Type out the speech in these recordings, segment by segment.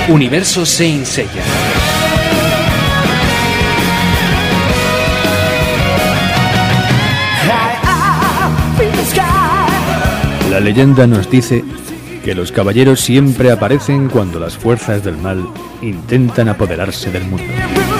Universo Saint Seiya. La leyenda nos dice que los caballeros siempre aparecen cuando las fuerzas del mal intentan apoderarse del mundo.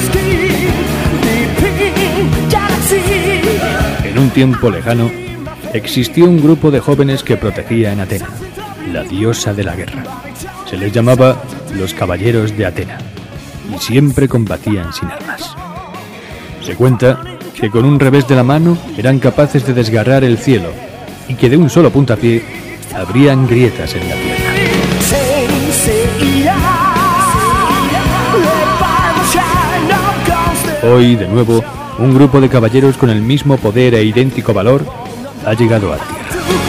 En un tiempo lejano, existió un grupo de jóvenes que protegía en Atena, la diosa de la guerra. Se les llamaba los Caballeros de Atena, y siempre combatían sin armas. Se cuenta que con un revés de la mano eran capaces de desgarrar el cielo, y que de un solo puntapié abrían grietas en la tierra. Hoy, de nuevo, un grupo de caballeros con el mismo poder e idéntico valor ha llegado a tierra.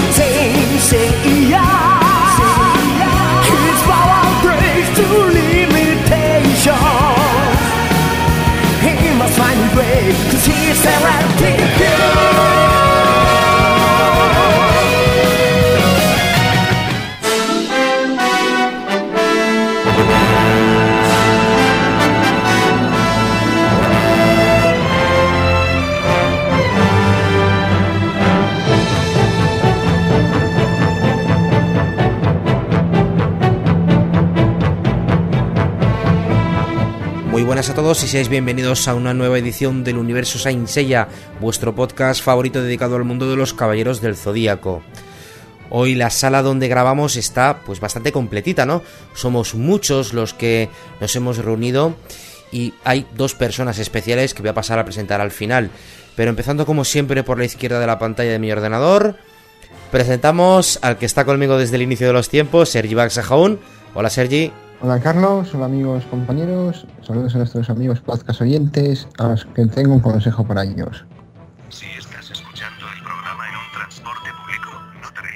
Muy buenas a todos y seáis bienvenidos a una nueva edición del Universo Saint Seiya, vuestro podcast favorito dedicado al mundo de los Caballeros del Zodíaco. Hoy la sala donde grabamos está pues bastante completita, ¿no? Somos muchos los que nos hemos reunido y hay dos personas especiales que voy a pasar a presentar al final. Pero empezando como siempre por la izquierda de la pantalla de mi ordenador, presentamos al que está conmigo desde el inicio de los tiempos, Sergi Baxajaun. Hola Sergi. Hola Carlos, hola amigos, compañeros, saludos a nuestros amigos podcast oyentes, a los que tengo un consejo para ellos. Si estás escuchando el programa en un transporte público, no te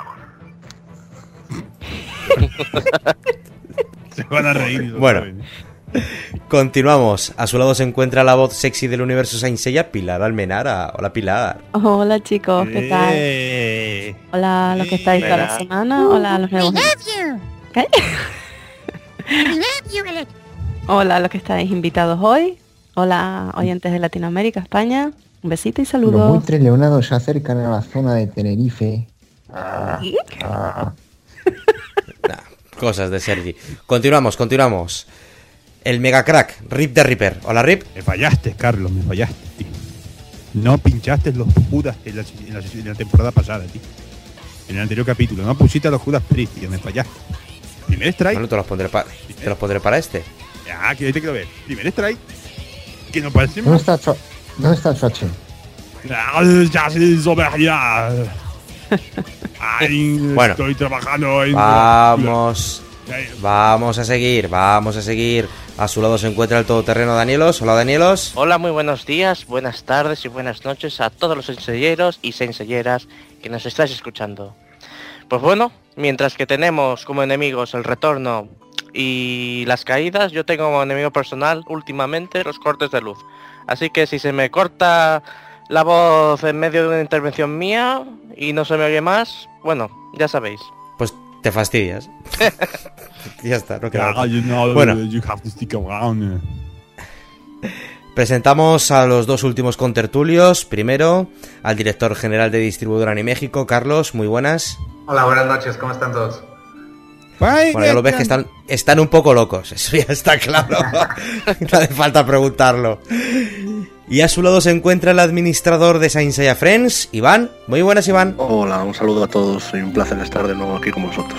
rías, por favor. Se van a reír. Bueno, continuamos. A su lado se encuentra la voz sexy del Universo Saint Seiya, Pilar Almenara. Hola Pilar. Hola chicos, ¿qué tal? Hola los que estáis toda la semana, hola a los nuevos. ¿Qué? Hola a los que estáis invitados hoy. Hola oyentes de Latinoamérica, España. Un besito y saludos. Los buitres leonados se acercan a la zona de Tenerife. Cosas de Sergi. Continuamos. El mega crack, Rip the Ripper. Hola Rip. Me fallaste, Carlos, me fallaste, tío. No pinchaste los Judas en la temporada pasada, tío. En el anterior capítulo. No pusiste a los Judas Priest, tío, me fallaste. Primer strike. Bueno, te los pondré para este. Ya, que ahí te quiero ver. Primer strike. Que no parece ¿Dónde está Choche? Bueno, estoy trabajando en... Vamos a seguir. A su lado se encuentra el todoterreno Danielos. Hola Danielos. Hola, muy buenos días, buenas tardes y buenas noches a todos los enselleros y enselleras que nos estáis escuchando. Pues bueno, mientras que tenemos como enemigos el retorno y las caídas, yo tengo como enemigo personal últimamente los cortes de luz. Así que si se me corta la voz en medio de una intervención mía y no se me oye más, bueno, ya sabéis. Pues te fastidias. Ya está, no queda otra. Bueno. Presentamos a los dos últimos contertulios. Primero, al director general de Distribuidora Animéxico, Carlos, muy buenas. Hola, buenas noches, ¿cómo están todos? Bueno, ya lo ves que están un poco locos, eso ya está claro. No hace falta preguntarlo. Y a su lado se encuentra el administrador de Saint Seiya Friends, Iván. Muy buenas, Iván. Hola, un saludo a todos y un placer estar de nuevo aquí con vosotros.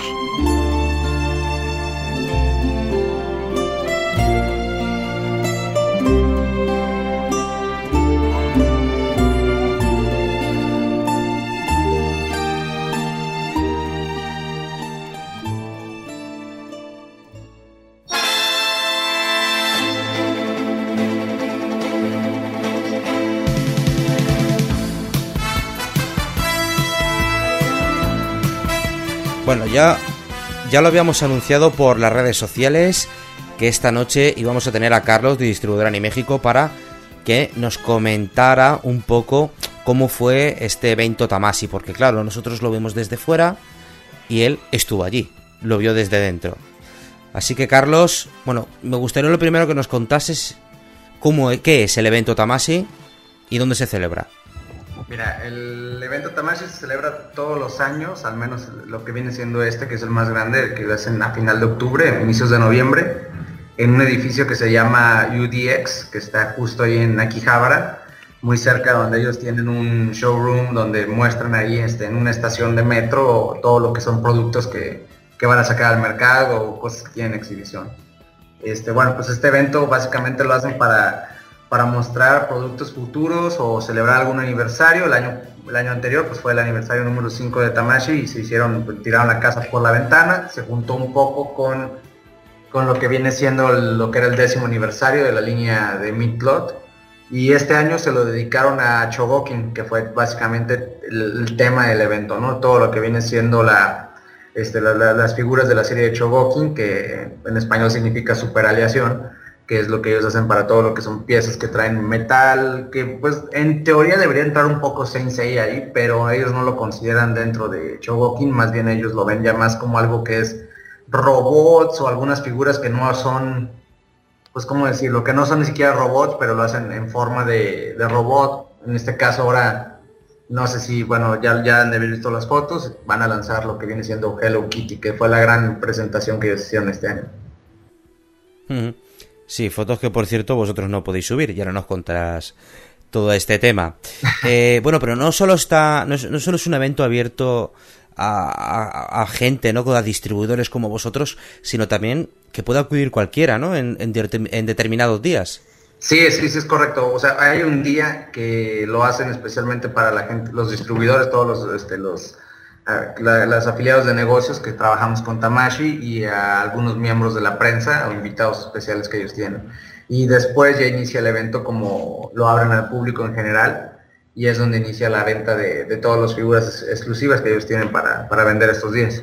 Bueno, ya lo habíamos anunciado por las redes sociales que esta noche íbamos a tener a Carlos de Distribuidora Animéxico para que nos comentara un poco cómo fue este evento Tamashii, porque claro, nosotros lo vimos desde fuera y él estuvo allí, lo vio desde dentro. Así que, Carlos, bueno, me gustaría lo primero que nos contases qué es el evento Tamashii y dónde se celebra. Mira, el evento Tamashii se celebra todos los años, al menos lo que viene siendo que es el más grande, el que lo hacen a final de octubre, inicios de noviembre, en un edificio que se llama UDX, que está justo ahí en Akihabara, muy cerca donde ellos tienen un showroom donde muestran ahí en una estación de metro todo lo que son productos que van a sacar al mercado o cosas que tienen exhibición. Bueno, pues este evento básicamente lo hacen para mostrar productos futuros o celebrar algún aniversario. El año anterior pues fue el aniversario número 5 de Tamashii y tiraron la casa por la ventana. Se juntó un poco con lo que viene siendo lo que era el 10º aniversario de la línea de Midplot. Y este año se lo dedicaron a Chogokin, que fue básicamente el tema del evento, ¿no? Todo lo que viene siendo las figuras de la serie de Chogokin, que en español significa superaleación, que es lo que ellos hacen para todo lo que son piezas que traen metal, que pues en teoría debería entrar un poco Saint Seiya ahí, pero ellos no lo consideran dentro de Chogokin, más bien ellos lo ven ya más como algo que es robots o algunas figuras que no son, pues cómo decirlo, que no son ni siquiera robots, pero lo hacen en forma de robot. En este caso ahora, no sé si, bueno, ya han de haber visto las fotos, van a lanzar lo que viene siendo Hello Kitty, que fue la gran presentación que ellos hicieron este año. Sí, fotos que por cierto vosotros no podéis subir, ya no nos contarás todo este tema. Bueno, pero no solo es un evento abierto a gente, ¿no? A distribuidores como vosotros, sino también que pueda acudir cualquiera, ¿no? En determinados días. Sí, es correcto. O sea, hay un día que lo hacen especialmente para la gente, los distribuidores, todos los afiliados de negocios que trabajamos con Tamashii y a algunos miembros de la prensa o invitados especiales que ellos tienen. Y después ya inicia el evento como lo abren al público en general y es donde inicia la venta de todas las figuras exclusivas que ellos tienen para vender estos días.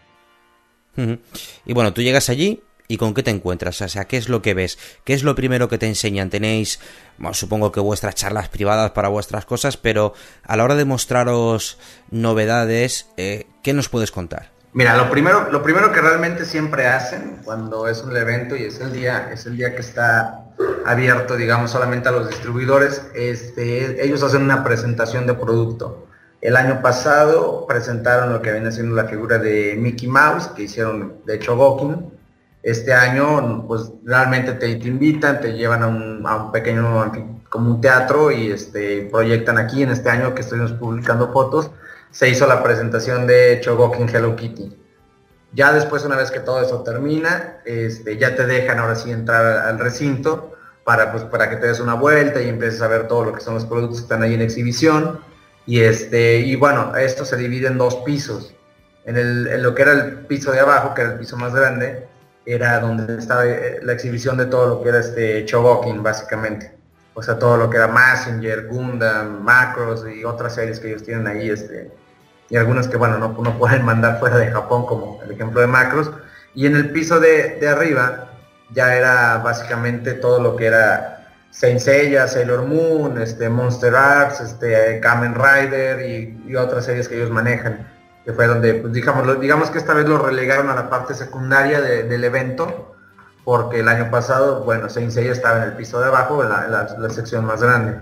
Y bueno, tú llegas allí y ¿con qué te encuentras? O sea, ¿qué es lo que ves? ¿Qué es lo primero que te enseñan? Tenéis, bueno, supongo que vuestras charlas privadas para vuestras cosas, pero a la hora de mostraros novedades, ¿qué nos puedes contar? Mira, lo primero que realmente siempre hacen cuando es un evento y es el día que está abierto, digamos, solamente a los distribuidores, ellos hacen una presentación de producto. El año pasado presentaron lo que viene siendo la figura de Mickey Mouse, que hicieron de Chogokin. Este año, pues realmente te invitan, te llevan a un pequeño, como un teatro y proyectan aquí. En este año que estuvimos publicando fotos, se hizo la presentación de Chogokin Hello Kitty. Ya después, una vez que todo eso termina, ya te dejan ahora sí entrar al recinto para que te des una vuelta y empieces a ver todo lo que son los productos que están ahí en exhibición. Y bueno, esto se divide en 2 pisos. En lo que era el piso de abajo, que era el piso más grande, era donde estaba la exhibición de todo lo que era Chogokin, básicamente. O sea, todo lo que era Messenger, Gundam, Macross y otras series que ellos tienen ahí, y algunas que, bueno, no pueden mandar fuera de Japón, como el ejemplo de Macross. Y en el piso de arriba ya era básicamente todo lo que era Saint Seiya, Sailor Moon, Monster Arts, Kamen Rider y otras series que ellos manejan, que fue donde, pues, digamos que esta vez lo relegaron a la parte secundaria del evento, porque el año pasado, bueno, Saint Seiya estaba en el piso de abajo, en la sección más grande.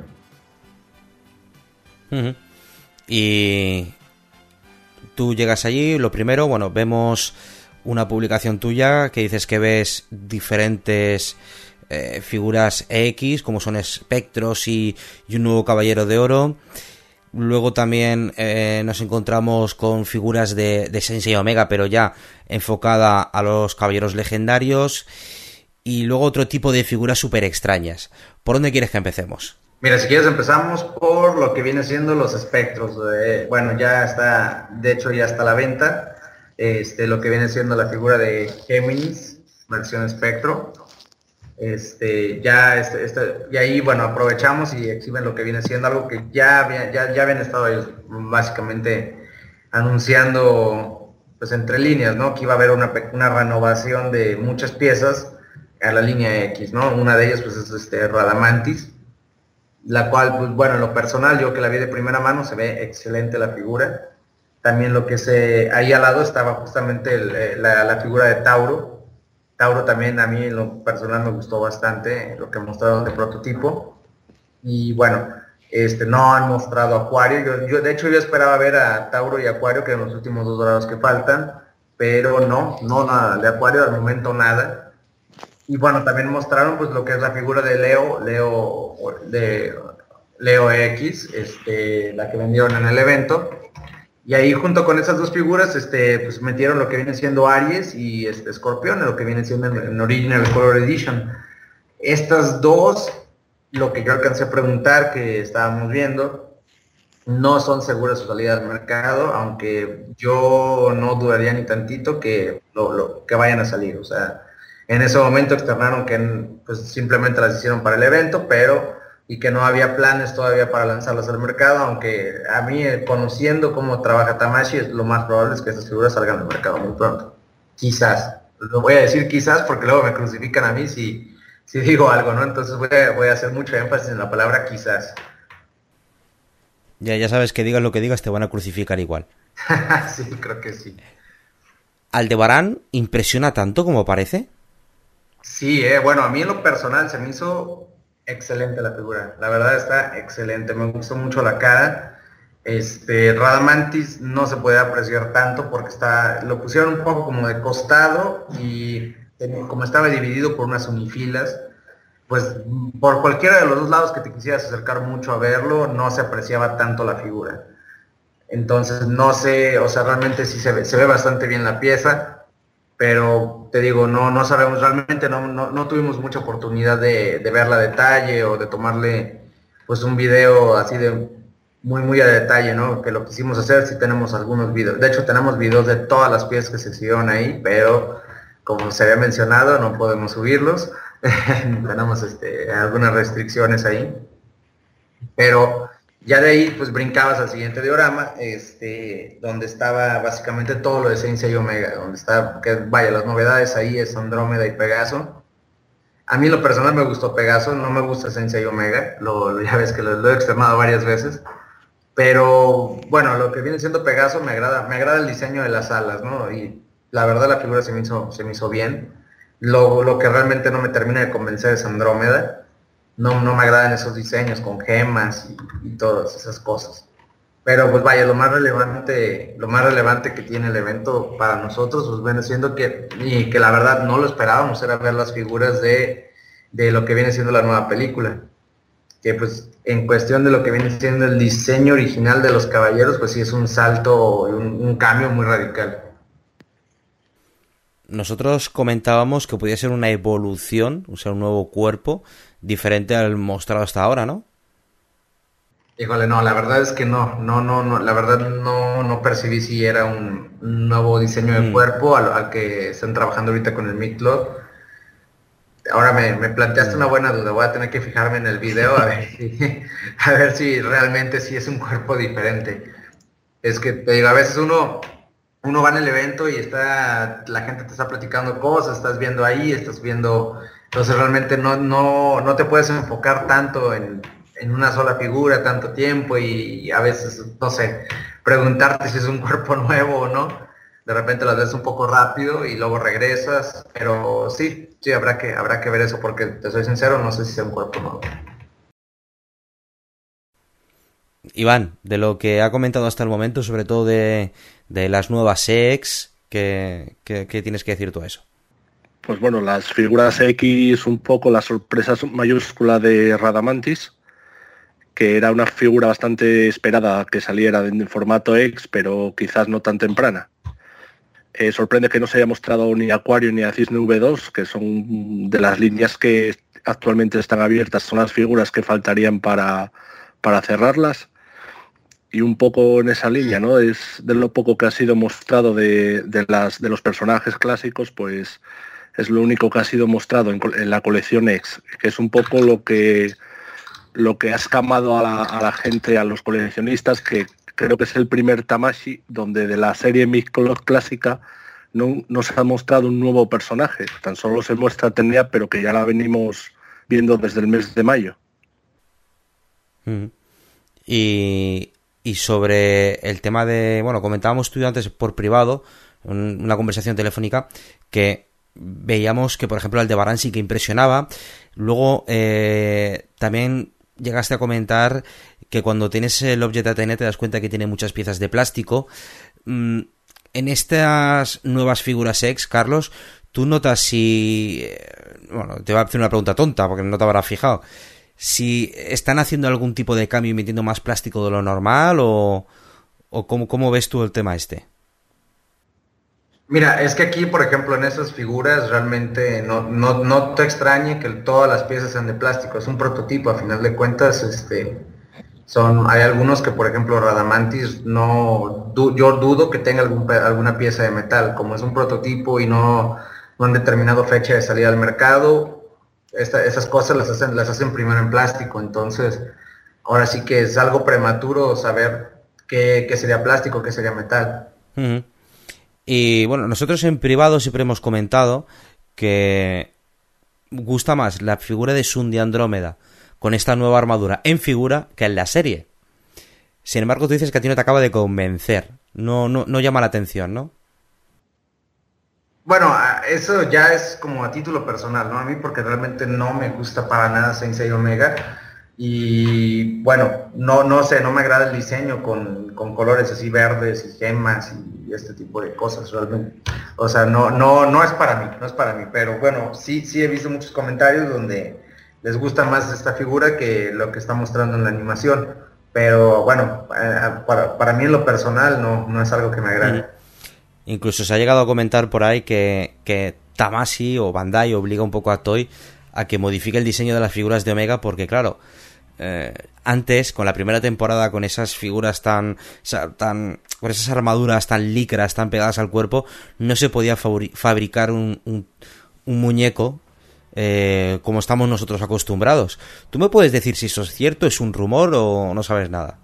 Y tú llegas allí, lo primero, bueno, vemos una publicación tuya que dices que ves diferentes figuras X, como son espectros y un nuevo caballero de oro. Luego también nos encontramos con figuras de Sensei Omega, pero ya enfocada a los caballeros legendarios. Y luego otro tipo de figuras súper extrañas. ¿Por dónde quieres que empecemos? Mira, si quieres empezamos por lo que viene siendo los espectros. Bueno, ya está, de hecho ya está a la venta. Lo que viene siendo la figura de Géminis, versión espectro. Y ahí, bueno, aprovechamos y exhiben lo que viene siendo algo que ya habían estado ellos básicamente anunciando, pues entre líneas, ¿no? Que iba a haber una renovación de muchas piezas a la línea X, ¿no? Una de ellas, pues, es Radamantis, la cual, pues, bueno, en lo personal, yo que la vi de primera mano, se ve excelente la figura. También ahí al lado estaba justamente la figura de Tauro, Tauro también a mí en lo personal me gustó bastante lo que mostraron de prototipo. Y bueno, no han mostrado Acuario. Yo de hecho yo esperaba ver a Tauro y Acuario, que eran los últimos 2 dorados que faltan, pero no nada de Acuario, al momento nada. Y bueno, también mostraron pues lo que es la figura de Leo X, la que vendieron en el evento. Y ahí junto con esas 2 figuras, pues metieron lo que viene siendo Aries y Escorpión, lo que viene siendo en Original Color Edition. Estas 2, lo que yo alcancé a preguntar, que estábamos viendo, no son seguras su salida al mercado, aunque yo no dudaría ni tantito que que vayan a salir. O sea, en ese momento externaron que pues, simplemente las hicieron para el evento, y que no había planes todavía para lanzarlas al mercado, aunque a mí, conociendo cómo trabaja Tamashii, lo más probable es que esas figuras salgan al mercado muy pronto. Quizás. Lo voy a decir quizás porque luego me crucifican a mí si digo algo, ¿no? Entonces voy a hacer mucho énfasis en la palabra quizás. Ya sabes que digas lo que digas, te van a crucificar igual. Sí, creo que sí. ¿Aldebarán impresiona tanto como parece? Sí, bueno, a mí en lo personal se me hizo excelente la figura. La verdad está excelente. Me gustó mucho la cara. Radamantis no se puede apreciar tanto porque lo pusieron un poco como de costado y como estaba dividido por unas unifilas, pues por cualquiera de los 2 lados que te quisieras acercar mucho a verlo, no se apreciaba tanto la figura. Entonces no sé, o sea, realmente sí se ve bastante bien la pieza, pero te digo, no sabemos, realmente no tuvimos mucha oportunidad de verla a detalle o de tomarle pues un video así de muy a detalle, ¿no? Que lo quisimos hacer, sí tenemos algunos videos. De hecho, tenemos videos de todas las piezas que se hicieron ahí, pero como se había mencionado, no podemos subirlos. Tenemos algunas restricciones ahí. Pero ya de ahí, pues brincabas al siguiente diorama, donde estaba básicamente todo lo de Saint Seiya Omega, donde está, que vaya, las novedades ahí es Andrómeda y Pegaso. A mí en lo personal me gustó Pegaso, no me gusta Saint Seiya Omega, ya ves que lo he externado varias veces. Pero bueno, lo que viene siendo Pegaso me agrada el diseño de las alas, ¿no? Y la verdad la figura se me hizo bien. Lo que realmente no me termina de convencer es Andrómeda. No me agradan esos diseños con gemas y todas esas cosas. Pero pues vaya, lo más relevante que tiene el evento para nosotros, pues viene siendo que la verdad no lo esperábamos, era ver las figuras de lo que viene siendo la nueva película. Que pues en cuestión de lo que viene siendo el diseño original de los caballeros, pues sí es un salto, un cambio muy radical. Nosotros comentábamos que podía ser una evolución, o sea, un nuevo cuerpo diferente al mostrado hasta ahora, ¿no? Híjole, no, la verdad es que no, la verdad no percibí si era un nuevo diseño de cuerpo al que están trabajando ahorita con el Mid-Club. Ahora me planteaste una buena duda, voy a tener que fijarme en el video a ver si realmente sí es un cuerpo diferente. Es que te digo, a veces uno va en el evento y la gente te está platicando cosas, estás viendo ahí, entonces realmente no te puedes enfocar tanto en una sola figura tanto tiempo y a veces, no sé, preguntarte si es un cuerpo nuevo o no. De repente las ves un poco rápido y luego regresas, pero sí, habrá que ver eso porque te soy sincero, no sé si sea un cuerpo nuevo. Iván, de lo que ha comentado hasta el momento, sobre todo de las nuevas EX, ¿qué tienes que decir tú a eso? Pues bueno, las figuras X, un poco la sorpresa mayúscula de Radamantis, que era una figura bastante esperada que saliera en formato X, pero quizás no tan temprana. Sorprende que no se haya mostrado ni Acuario ni a Cisne V2, que son de las líneas que actualmente están abiertas, son las figuras que faltarían para cerrarlas. Y un poco en esa línea, ¿no? Es de lo poco que ha sido mostrado de los personajes clásicos, pues es lo único que ha sido mostrado en la colección X, que es un poco lo que ha escamado a la gente, a los coleccionistas, que creo que es el primer Tamashii donde de la serie Mid-Club clásica no se ha mostrado un nuevo personaje. Tan solo se muestra Tenea, pero que ya la venimos viendo desde el mes de mayo. Y sobre el tema de... Bueno, comentábamos tú antes por privado, una conversación telefónica, que veíamos que, por ejemplo, Aldebarán sí que impresionaba. Luego también llegaste a comentar que cuando tienes el Object Athena te das cuenta que tiene muchas piezas de plástico. En estas nuevas figuras X, Carlos, ¿tú notas si... bueno, te voy a hacer una pregunta tonta porque no te habrás fijado. Si están haciendo algún tipo de cambio y metiendo más plástico de lo normal o cómo ves tú el tema este. Mira, es que aquí, por ejemplo, en esas figuras realmente no te extrañe que todas las piezas sean de plástico. Es un prototipo, a final de cuentas, hay algunos que, por ejemplo, Radamantis, yo dudo que tenga alguna pieza de metal. Como es un prototipo y no han determinado fecha de salida al mercado, esas cosas las hacen primero en plástico. Entonces, ahora sí que es algo prematuro saber qué sería plástico, qué sería metal. Uh-huh. Y bueno, nosotros en privado siempre hemos comentado que gusta más la figura de Sun de Andrómeda con esta nueva armadura en figura que en la serie. Sin embargo, tú dices que a ti no te acaba de convencer. No llama la atención, ¿no? Bueno, eso ya es como a título personal, ¿no? A mí porque realmente no me gusta para nada Saint Seiya Omega. Y bueno, no sé, no me agrada el diseño con colores así verdes y gemas y este tipo de cosas realmente. O sea, no es para mí, pero bueno, sí he visto muchos comentarios donde les gusta más esta figura que lo que está mostrando en la animación. Pero bueno, para mí en lo personal no es algo que me agrade. Incluso se ha llegado a comentar por ahí que Tamashii o Bandai obliga un poco a Toei a que modifique el diseño de las figuras de Omega porque, claro, antes, con la primera temporada, con esas figuras con esas armaduras tan licras, tan pegadas al cuerpo, no se podía fabricar un muñeco como estamos nosotros acostumbrados. ¿Tú me puedes decir si eso es cierto, es un rumor o no sabes nada?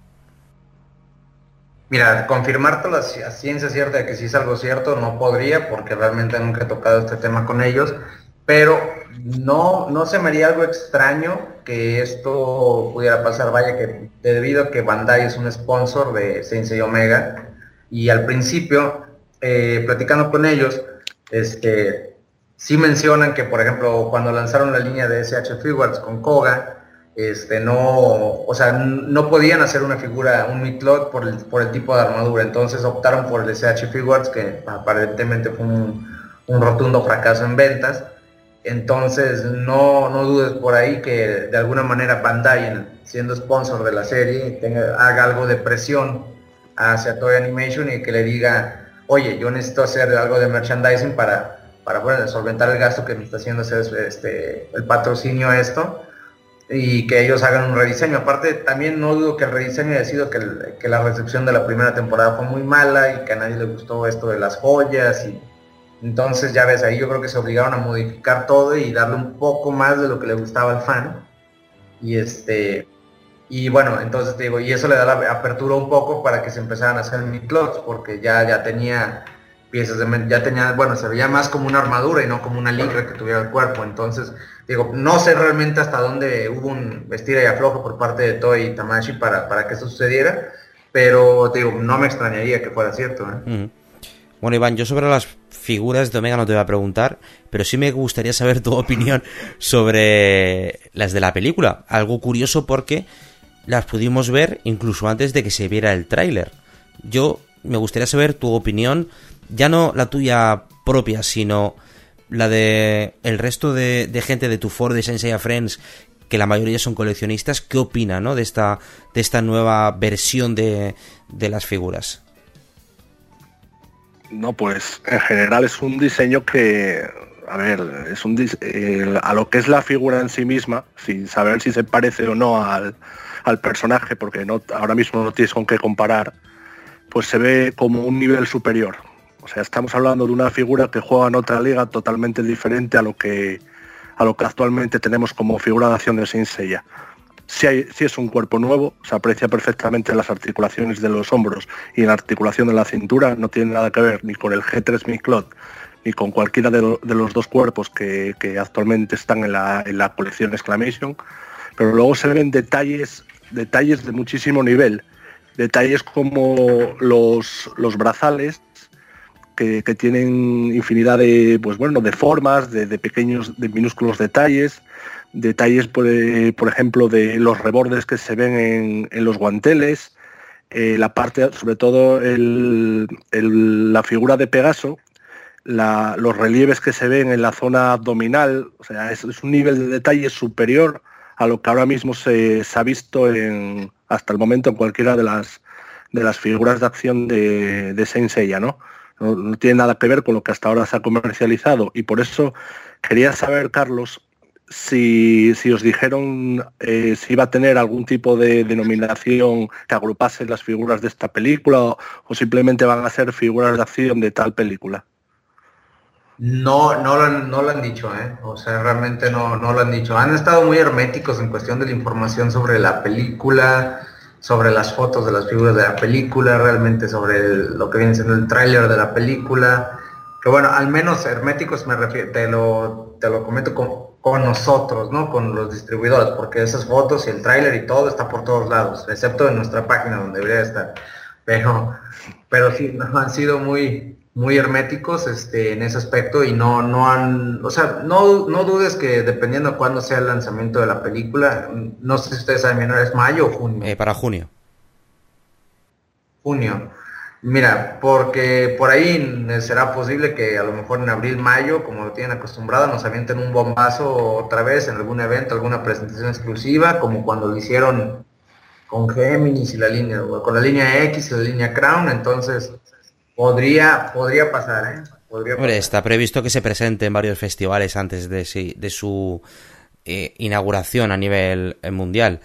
Mira, confirmártelo a ciencia cierta de que sí es algo cierto, no podría, porque realmente nunca he tocado este tema con ellos, pero no se me haría algo extraño que esto pudiera pasar. Vaya que debido a que Bandai es un sponsor de Saint Seiya Omega, y al principio, platicando con ellos, sí mencionan que, por ejemplo, cuando lanzaron la línea de SH Figuarts con Koga, no podían hacer una figura, un Midcloth por el tipo de armadura. Entonces optaron por el SH Figuarts, que aparentemente fue un rotundo fracaso en ventas. Entonces no dudes por ahí que de alguna manera Bandai, siendo sponsor de la serie, haga algo de presión hacia Toei Animation y que le diga, oye, yo necesito hacer algo de merchandising para solventar el gasto que me está haciendo hacer el patrocinio a esto, y que ellos hagan un rediseño. Aparte, también no dudo que el rediseño haya sido que la recepción de la primera temporada fue muy mala y que a nadie le gustó esto de las joyas, y entonces ya ves, ahí yo creo que se obligaron a modificar todo y darle un poco más de lo que le gustaba al fan. Y bueno, entonces te digo, y eso le da la apertura un poco para que se empezaran a hacer Midcloths, porque ya tenía piezas bueno, se veía más como una armadura y no como una licra que tuviera el cuerpo. Entonces, digo, no sé realmente hasta dónde hubo un vestir y aflojo por parte de Toei y Tamashii para que eso sucediera, pero te digo, no me extrañaría que fuera cierto, ¿eh? Uh-huh. Bueno, Iván, yo sobre las figuras de Omega no te voy a preguntar, pero sí me gustaría saber tu opinión sobre las de la película. Algo curioso porque las pudimos ver incluso antes de que se viera el tráiler. Me gustaría saber tu opinión, ya no la tuya propia, sino la de el resto de gente de tu foro de Saint Seiya Friends, que la mayoría son coleccionistas. ¿Qué opinan, ¿no?, de esta nueva versión de las figuras? No, pues en general es un diseño que, a ver, es a lo que es la figura en sí misma, sin saber si se parece o no al personaje, porque ahora mismo no tienes con qué comparar, pues se ve como un nivel superior. O sea, estamos hablando de una figura que juega en otra liga totalmente diferente a lo que actualmente tenemos como figura de acción de Saint Seiya. Sí es un cuerpo nuevo, se aprecia perfectamente en las articulaciones de los hombros y en la articulación de la cintura. No tiene nada que ver ni con el G3 Midcloth ni con cualquiera de los dos cuerpos que actualmente están en la colección Exclamation. Pero luego se ven detalles de muchísimo nivel. Detalles como los brazales, que tienen infinidad de, pues bueno, de formas, de pequeños, de minúsculos detalles, por ejemplo, de los rebordes que se ven en los guanteles, la parte, sobre todo la figura de Pegaso, los relieves que se ven en la zona abdominal, o sea, es un nivel de detalle superior a lo que ahora mismo se ha visto hasta el momento en cualquiera de las figuras de acción de Saint Seiya, ¿no? No tiene nada que ver con lo que hasta ahora se ha comercializado, y por eso quería saber, Carlos, si os dijeron si iba a tener algún tipo de denominación que agrupase las figuras de esta película o simplemente van a ser figuras de acción de tal película. No lo han dicho, o sea, realmente no lo han dicho. Han estado muy herméticos en cuestión de la información sobre la película, sobre las fotos de las figuras de la película, realmente sobre lo que viene siendo el tráiler de la película. Que bueno, al menos herméticos me refiero, te lo comento con nosotros, ¿no? Con los distribuidores, porque esas fotos y el tráiler y todo está por todos lados, excepto en nuestra página donde debería estar. Pero sí, han sido muy herméticos en ese aspecto, y no dudes que dependiendo de cuándo sea el lanzamiento de la película, no sé si ustedes saben, ¿es mayo o junio? Para junio. Mira, porque por ahí será posible que a lo mejor en abril, mayo, como lo tienen acostumbrado, nos avienten un bombazo otra vez en algún evento, alguna presentación exclusiva, como cuando lo hicieron con Géminis y con la línea X y la línea Crown. Entonces podría pasar, Hombre, está previsto que se presente en varios festivales antes de su inauguración a nivel mundial.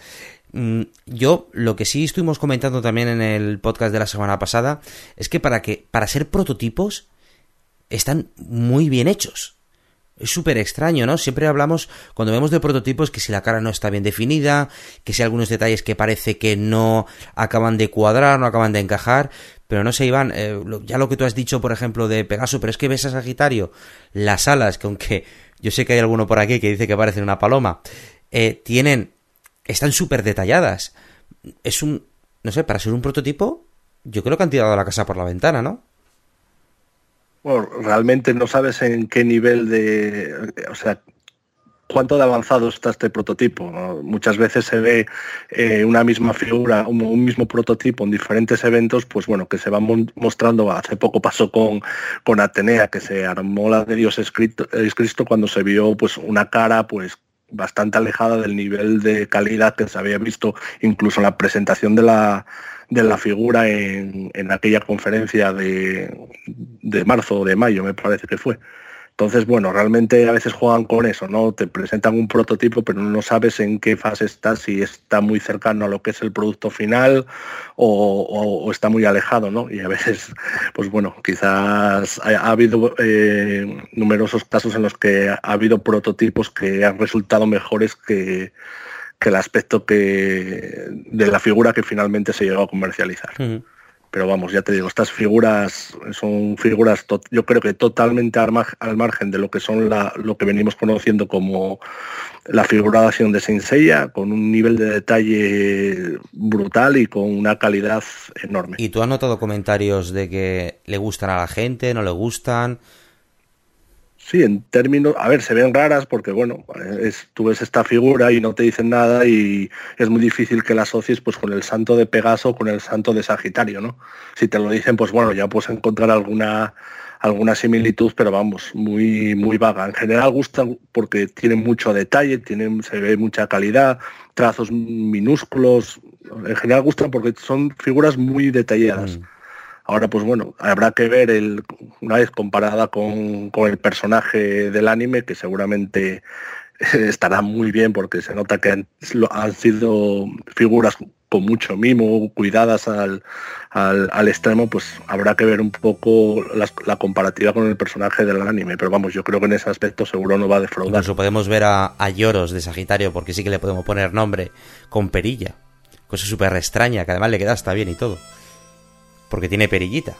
Yo lo que sí estuvimos comentando también en el podcast de la semana pasada es que para ser prototipos están muy bien hechos. Es súper extraño, ¿no? Siempre hablamos, cuando vemos de prototipos, que si la cara no está bien definida, que si hay algunos detalles que parece que no acaban de cuadrar, no acaban de encajar, pero no sé, Iván, ya lo que tú has dicho, por ejemplo, de Pegaso, pero es que ves a Sagitario, las alas, que aunque yo sé que hay alguno por aquí que dice que parecen una paloma, están súper detalladas. No sé, para ser un prototipo, yo creo que han tirado la casa por la ventana, ¿no? Bueno, realmente no sabes en qué nivel o sea, cuánto de avanzado está este prototipo, ¿no? Muchas veces se ve una misma figura, un mismo prototipo en diferentes eventos, pues bueno, que se van mostrando. Hace poco pasó con Atenea, que se armó la de Dios es Cristo cuando se vio pues una cara pues bastante alejada del nivel de calidad que se había visto incluso en la presentación de la figura en aquella conferencia de marzo o de mayo, me parece que fue. Entonces, bueno, realmente a veces juegan con eso, ¿no? Te presentan un prototipo, pero no sabes en qué fase está, si está muy cercano a lo que es el producto final o está muy alejado, ¿no? Y a veces, pues bueno, quizás ha habido numerosos casos en los que ha habido prototipos que han resultado mejores que el aspecto de la figura que finalmente se llegó a comercializar. Uh-huh. Pero vamos, ya te digo, estas figuras son figuras, yo creo que totalmente al margen de lo que son lo que venimos conociendo como la figura de acción de Saint Seiya, con un nivel de detalle brutal y con una calidad enorme. ¿Y tú has notado comentarios de que le gustan a la gente, no le gustan? Sí, en términos, a ver, se ven raras porque, bueno, tú ves esta figura y no te dicen nada y es muy difícil que la asocies pues con el santo de Pegaso o con el santo de Sagitario, ¿no? Si te lo dicen, pues bueno, ya puedes encontrar alguna similitud, pero vamos, muy, muy vaga. En general gustan porque tienen mucho detalle, se ve mucha calidad, trazos minúsculos. En general gustan porque son figuras muy detalladas. Ahora, pues bueno, habrá que ver una vez comparada con el personaje del anime, que seguramente estará muy bien porque se nota que han sido figuras con mucho mimo, cuidadas al extremo. Pues habrá que ver un poco la comparativa con el personaje del anime. Pero vamos, yo creo que en ese aspecto seguro no va a defraudar. Incluso podemos ver a Lloros de Sagitario, porque sí que le podemos poner nombre, con perilla. Cosa súper extraña, que además le queda hasta bien y todo. Porque tiene perillita.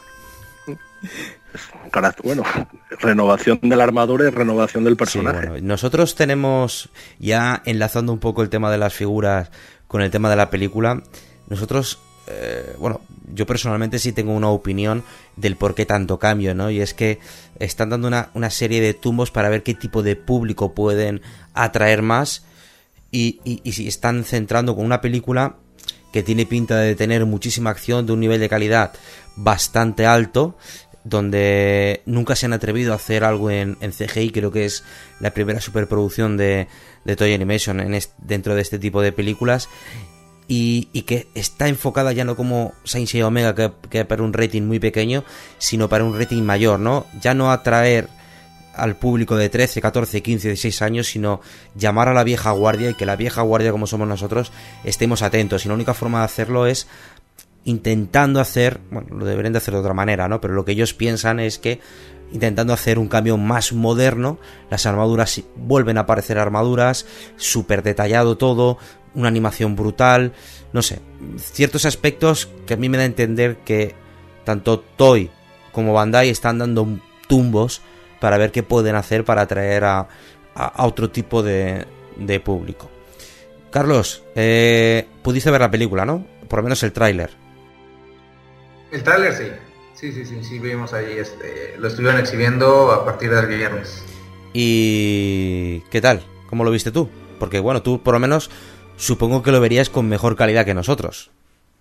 Bueno, renovación de la armadura y renovación del personaje. Sí, bueno, nosotros tenemos, ya enlazando un poco el tema de las figuras con el tema de la película, nosotros, yo personalmente sí tengo una opinión del por qué tanto cambio, ¿no? Y es que están dando una serie de tumbos para ver qué tipo de público pueden atraer más y si están centrando con una película que tiene pinta de tener muchísima acción, de un nivel de calidad bastante alto, donde nunca se han atrevido a hacer algo en CGI. Creo que es la primera superproducción de Toei Animation dentro de este tipo de películas, y que está enfocada ya no como Saint Seiya Omega, que para un rating muy pequeño, sino para un rating mayor, ¿no? Ya no atraer al público de 13, 14, 15, 16 años, sino llamar a la vieja guardia, y que la vieja guardia, como somos nosotros, estemos atentos. Y la única forma de hacerlo es intentando hacer, bueno, lo deberían de hacer de otra manera, ¿no? Pero lo que ellos piensan es que intentando hacer un cambio más moderno, las armaduras vuelven a aparecer armaduras, súper detallado todo, una animación brutal, no sé, ciertos aspectos que a mí me da a entender que tanto Toei como Bandai están dando tumbos para ver qué pueden hacer para atraer a otro tipo de público. Carlos, pudiste ver la película, ¿no? Por lo menos el tráiler. El tráiler sí, vimos ahí, lo estuvieron exhibiendo a partir del viernes. ¿Y qué tal? ¿Cómo lo viste tú? Porque bueno, tú por lo menos supongo que lo verías con mejor calidad que nosotros.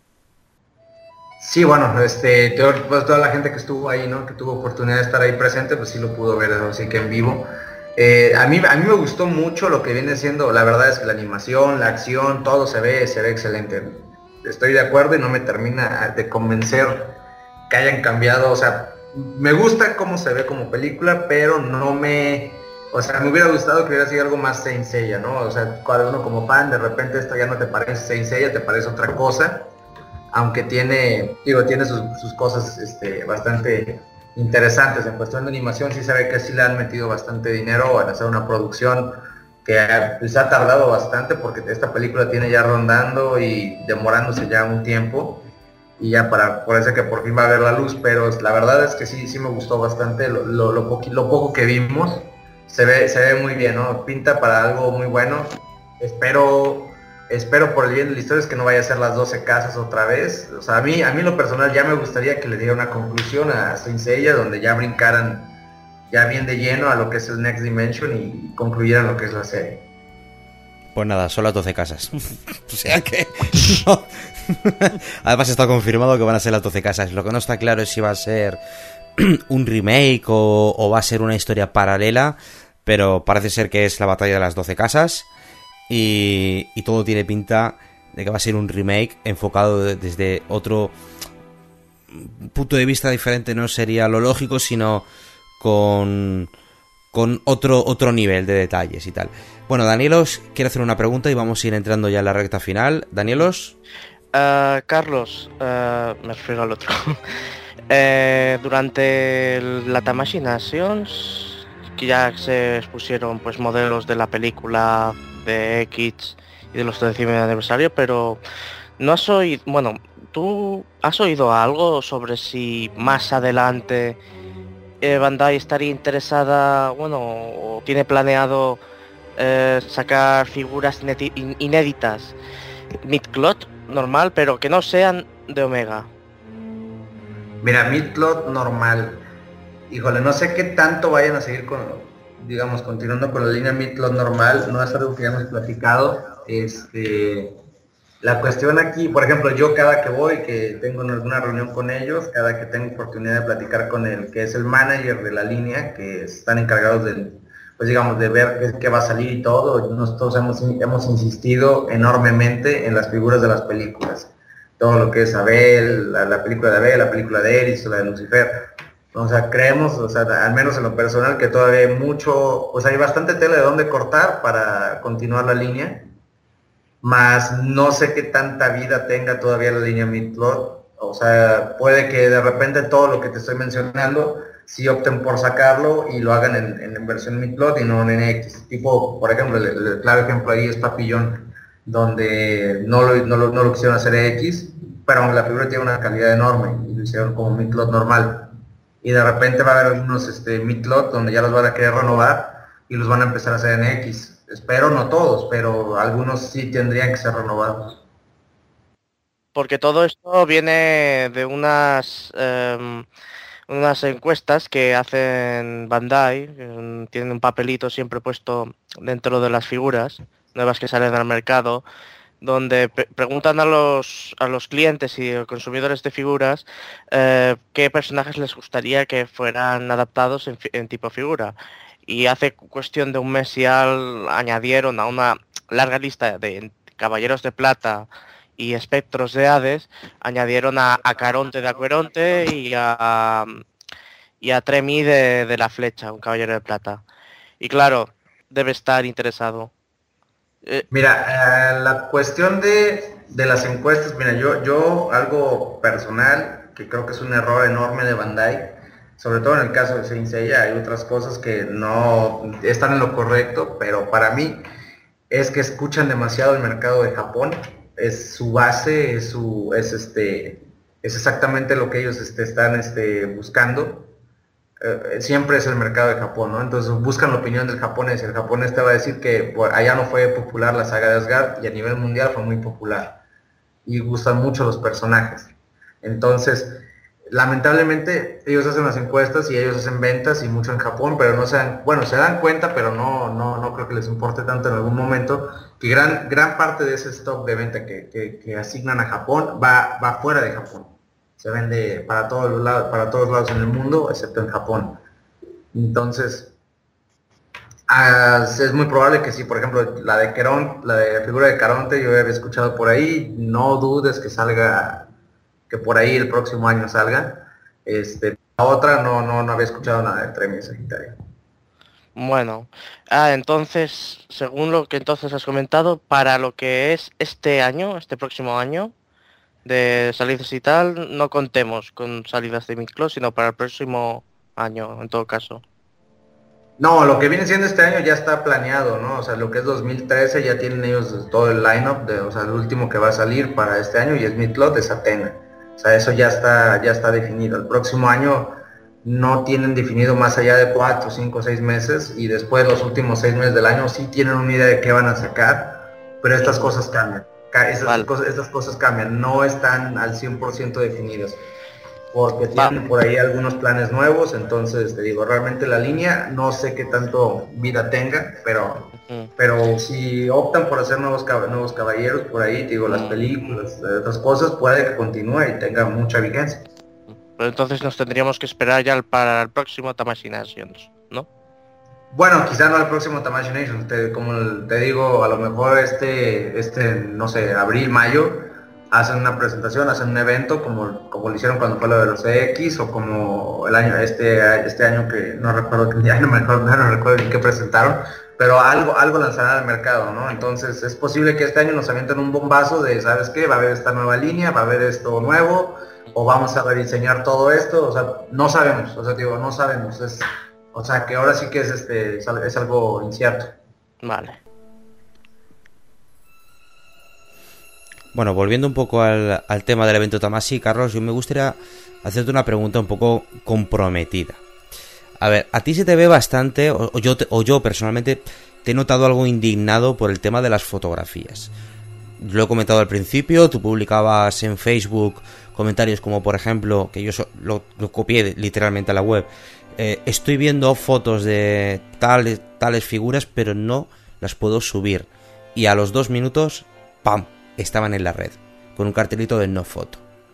Sí, bueno, pues toda la gente que estuvo ahí, ¿no? Que tuvo oportunidad de estar ahí presente, pues sí lo pudo ver, así que en vivo. A mí me gustó mucho lo que viene siendo, la verdad es que la animación, la acción, todo se ve excelente. Estoy de acuerdo y no me termina de convencer que hayan cambiado, o sea, me gusta cómo se ve como película, pero no me... O sea, me hubiera gustado que hubiera sido algo más Saint Seiya, ¿no? O sea, cuando uno como fan, de repente esto ya no te parece Saint Seiya, te parece otra cosa. Aunque tiene sus cosas bastante interesantes. En cuestión de animación sí se ve que sí le han metido bastante dinero en hacer una producción que pues, ha tardado bastante, porque esta película tiene ya rondando y demorándose ya un tiempo. Y ya parece que por fin va a ver la luz, pero la verdad es que sí me gustó bastante lo poco que vimos. Se ve muy bien, ¿no? Pinta para algo muy bueno. Espero por el bien de la historia es que no vaya a ser las 12 casas otra vez. O sea, a mí lo personal ya me gustaría que le diera una conclusión a Saint Seiya, donde ya brincaran ya bien de lleno a lo que es el Next Dimension y concluyeran lo que es la serie. Pues nada, son las 12 casas. O sea que... No. Además está confirmado que van a ser las 12 casas. Lo que no está claro es si va a ser un remake o va a ser una historia paralela, pero parece ser que es la batalla de las 12 casas. Y todo tiene pinta de que va a ser un remake enfocado desde otro punto de vista diferente. No sería lo lógico, sino con otro nivel de detalles y tal. Bueno, Danielos quiere hacer una pregunta y vamos a ir entrando ya en la recta final. Danielos. Carlos, me refiero al otro. Durante la Tamashii Nations, que ya se expusieron pues modelos de la película de X y de los 10º aniversario, pero no has oído, bueno, ¿tú has oído algo sobre si más adelante Bandai estaría interesada, bueno, o tiene planeado sacar figuras inéditas Midcloth normal, pero que no sean de Omega? Mira, Midcloth normal, híjole, no sé qué tanto vayan a seguir continuando con la línea Midcloth normal. No es algo que ya hemos platicado. La cuestión aquí, por ejemplo, yo cada que voy, que tengo alguna reunión con ellos, cada que tengo oportunidad de platicar con el que es el manager de la línea, que están encargados de ver qué va a salir y todo, nosotros hemos insistido enormemente en las figuras de las películas. Todo lo que es Abel, la película de Abel, la película de Eris, la de Lucifer. O sea, creemos, al menos en lo personal, que todavía hay bastante tela de dónde cortar para continuar la línea, más no sé qué tanta vida tenga todavía la línea Midcloth. O sea, puede que de repente todo lo que te estoy mencionando, sí opten por sacarlo y lo hagan en versión Midcloth y no en X. Tipo, por ejemplo, el claro ejemplo ahí es Papillón, donde no lo quisieron hacer X, pero la figura tiene una calidad enorme y lo hicieron como Midcloth normal. Y de repente va a haber algunos Midcloth donde ya los van a querer renovar y los van a empezar a hacer en X. Espero no todos, pero algunos sí tendrían que ser renovados. porque todo esto viene de unas encuestas que hacen Bandai, tienen un papelito siempre puesto dentro de las figuras nuevas que salen al mercado, donde preguntan a los clientes y consumidores de figuras qué personajes les gustaría que fueran adaptados en tipo figura. Y hace cuestión de un mes ya añadieron a una larga lista de Caballeros de Plata y Espectros de Hades, añadieron a Caronte de Aqueronte y a Tremi de la Flecha, un Caballero de Plata. Y claro, debe estar interesado. Mira, la cuestión de las encuestas, mira, yo algo personal, que creo que es un error enorme de Bandai, sobre todo en el caso de Saint Seiya, hay otras cosas que no están en lo correcto, pero para mí es que escuchan demasiado el mercado de Japón, es su base, es exactamente lo que ellos están buscando. Siempre es el mercado de Japón, ¿no? Entonces buscan la opinión del japonés. El japonés te va a decir que allá no fue popular la saga de Asgard y a nivel mundial fue muy popular. Y gustan mucho los personajes. Entonces, lamentablemente, ellos hacen las encuestas y ellos hacen ventas y mucho en Japón, pero no se dan cuenta, pero no creo que les importe tanto en algún momento, que gran parte de ese stock de venta que asignan a Japón va fuera de Japón. Se vende para todos lados en el mundo, excepto en Japón. Entonces, es muy probable que sí, por ejemplo, la figura de Caronte, yo había escuchado por ahí, no dudes que salga, que por ahí el próximo año salga. La otra no había escuchado nada de Tremi Sagitario. Bueno, entonces, según lo que entonces has comentado, para lo que es este próximo año, de salidas y tal, no contemos con salidas de Miclo, sino para el próximo año, en todo caso. No, lo que viene siendo este año ya está planeado, ¿no? O sea, lo que es 2013 ya tienen ellos todo el line-up, o sea, el último que va a salir para este año y es Midcloth, es Athena. O sea, eso ya está definido. El próximo año no tienen definido más allá de 4, 5, 6 meses y después los últimos 6 meses del año sí tienen una idea de qué van a sacar, pero estas cosas cambian. Estas cosas cambian, no están al 100% definidas, porque tienen por ahí algunos planes nuevos. Entonces te digo, realmente la línea no sé qué tanto vida tenga, pero si optan por hacer nuevos caballeros por ahí, te digo, las películas, otras cosas, puede que continúe y tenga mucha vigencia. Pero entonces nos tendríamos que esperar ya para el próximo Tamashii Nations, ¿no? Bueno, quizá no al próximo Tamashii Nations, como te digo, a lo mejor no sé, abril, mayo, hacen una presentación, hacen un evento como lo hicieron cuando fue lo de los EX, o como el año, este año que no recuerdo ni qué presentaron, pero algo lanzarán al mercado, ¿no? Entonces es posible que este año nos avienten un bombazo de, ¿sabes qué? Va a haber esta nueva línea, va a haber esto nuevo, o vamos a rediseñar todo esto, o sea, no sabemos, no sabemos, o sea que ahora sí que es algo incierto. Vale. Bueno, volviendo un poco al tema del evento Tamashii, Carlos, yo me gustaría hacerte una pregunta un poco comprometida. A ver, a ti se te ve bastante, o yo personalmente te he notado algo indignado por el tema de las fotografías. Lo he comentado al principio, tú publicabas en Facebook comentarios como, por ejemplo, que yo lo copié literalmente a la web. Estoy viendo fotos de tales figuras, pero no las puedo subir. Y a los 2 minutos, ¡pam!, estaban en la red, con un cartelito de no foto.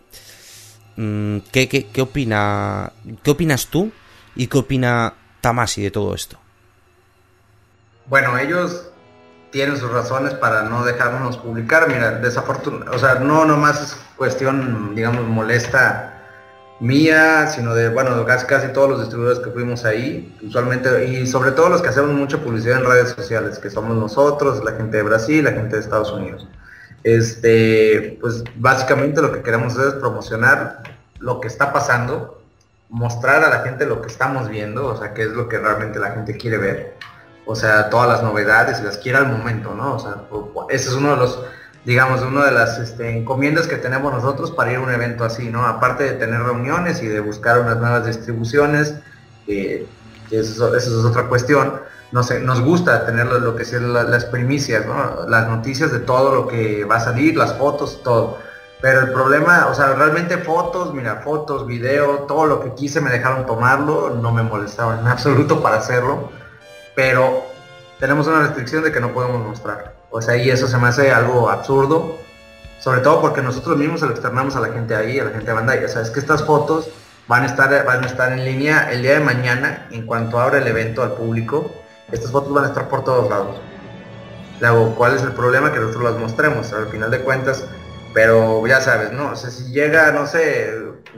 ¿Qué opinas tú y qué opina Tamashii de todo esto? Bueno, ellos tienen sus razones para no dejarnos publicar. Mira, desafortunadamente, o sea, no nomás es cuestión, digamos, molesta mía, sino de, bueno, casi todos los distribuidores que fuimos ahí, usualmente, y sobre todo los que hacemos mucha publicidad en redes sociales, que somos nosotros, la gente de Brasil, la gente de Estados Unidos. Pues básicamente lo que queremos hacer es promocionar lo que está pasando, mostrar a la gente lo que estamos viendo, o sea, qué es lo que realmente la gente quiere ver, o sea, todas las novedades, las quiere al momento, ¿no? O sea, ese es uno de los, digamos, una de las encomiendas que tenemos nosotros para ir a un evento así, ¿no? Aparte de tener reuniones y de buscar unas nuevas distribuciones, que eso es otra cuestión. No sé, nos gusta tener lo que son las primicias, ¿no? Las noticias de todo lo que va a salir, las fotos, todo. Pero el problema, o sea, realmente fotos, video, todo lo que quise me dejaron tomarlo, no me molestaba en absoluto para hacerlo, pero tenemos una restricción de que no podemos mostrar. O sea, y eso se me hace algo absurdo, sobre todo porque nosotros mismos se lo externamos a la gente ahí, a la gente de Bandai. O sea, es que estas fotos van a estar en línea el día de mañana, en cuanto abra el evento al público. Estas fotos van a estar por todos lados. Luego, ¿cuál es el problema? Que nosotros las mostremos, al final de cuentas. Pero ya sabes, ¿no? O sea, si llega, no sé,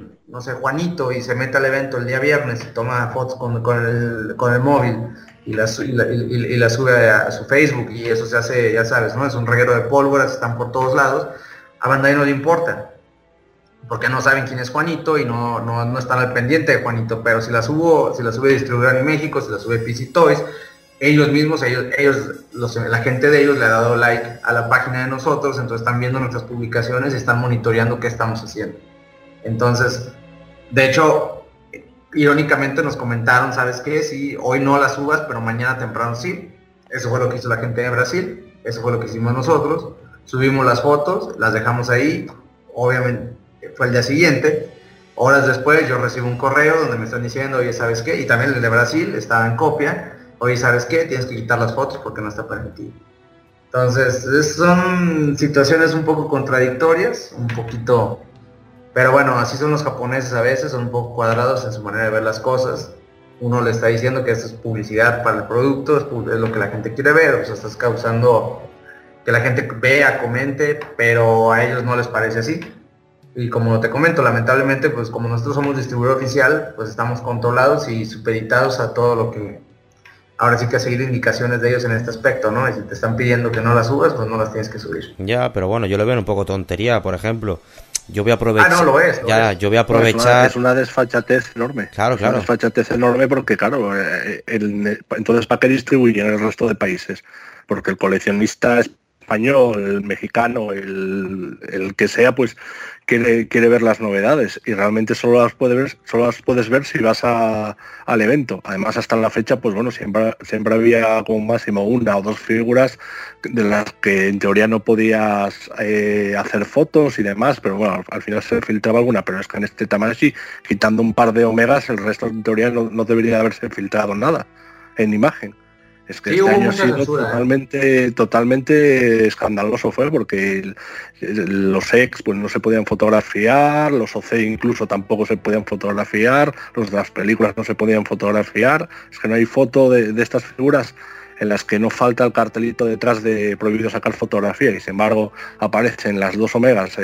Juanito y se mete al evento el día viernes y toma fotos con el móvil y la sube a su Facebook y eso se hace, ya sabes, ¿no? Es un reguero de pólvoras, están por todos lados. A Bandai no le importa, porque no saben quién es Juanito y no están al pendiente de Juanito. Pero si la sube Distribuidor en México, si la sube PC Toys, ellos mismos, la gente de ellos le ha dado like a la página de nosotros, entonces están viendo nuestras publicaciones y están monitoreando qué estamos haciendo. Entonces, de hecho, irónicamente nos comentaron, ¿sabes qué? Sí, hoy no las subas, pero mañana temprano sí. Eso fue lo que hizo la gente de Brasil, eso fue lo que hicimos nosotros. Subimos las fotos, las dejamos ahí, obviamente fue el día siguiente. Horas después yo recibo un correo donde me están diciendo, oye, ¿sabes qué? Y también el de Brasil estaba en copia. Oye, ¿sabes qué? Tienes que quitar las fotos porque no está permitido. Entonces, son situaciones un poco contradictorias, un poquito... Pero bueno, así son los japoneses a veces, son un poco cuadrados en su manera de ver las cosas. Uno le está diciendo que esto es publicidad para el producto, es lo que la gente quiere ver, o sea, estás causando que la gente vea, comente, pero a ellos no les parece así. Y como te comento, lamentablemente, pues como nosotros somos distribuidor oficial, pues estamos controlados y supeditados a todo lo que... Ahora sí que a seguir indicaciones de ellos en este aspecto, ¿no? Y si te están pidiendo que no las subas, pues no las tienes que subir. Ya, pero bueno, yo lo veo un poco tontería, por ejemplo. Yo voy a aprovechar... no, lo es. Yo voy a aprovechar... Es una desfachatez enorme. Claro. Es una desfachatez enorme porque, claro, entonces, ¿para qué distribuyen el resto de países? Porque el coleccionista español, el mexicano, el que sea, pues quiere ver las novedades y realmente solo las puedes ver si vas al evento. Además, hasta la fecha, pues bueno, siempre había como máximo una o dos figuras de las que en teoría no podías hacer fotos y demás, pero bueno, al final se filtraba alguna. Pero es que en este Tamashii, quitando un par de omegas, el resto en teoría no debería haberse filtrado nada en imagen. Es que sí, este año ha sido totalmente escandaloso, fue porque los ex pues no se podían fotografiar, los OC incluso tampoco se podían fotografiar, los de las películas no se podían fotografiar. Es que no hay foto de estas figuras en las que no falta el cartelito detrás de prohibido sacar fotografía, y sin embargo aparecen las dos omegas,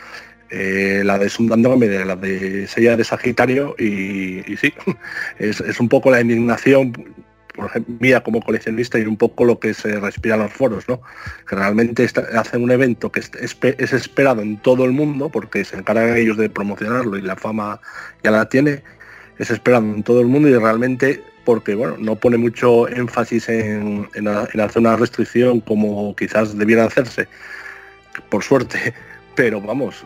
la de Sundandome, la de Sella de Sagitario, y sí, es un poco la indignación, por ejemplo, mía como coleccionista, y un poco lo que se respira en los foros, ¿no? Que realmente hacen un evento que es esperado en todo el mundo, porque se encargan ellos de promocionarlo y la fama ya la tiene, es esperado en todo el mundo, y realmente, porque bueno, no pone mucho énfasis en hacer una restricción como quizás debiera hacerse, por suerte, pero vamos,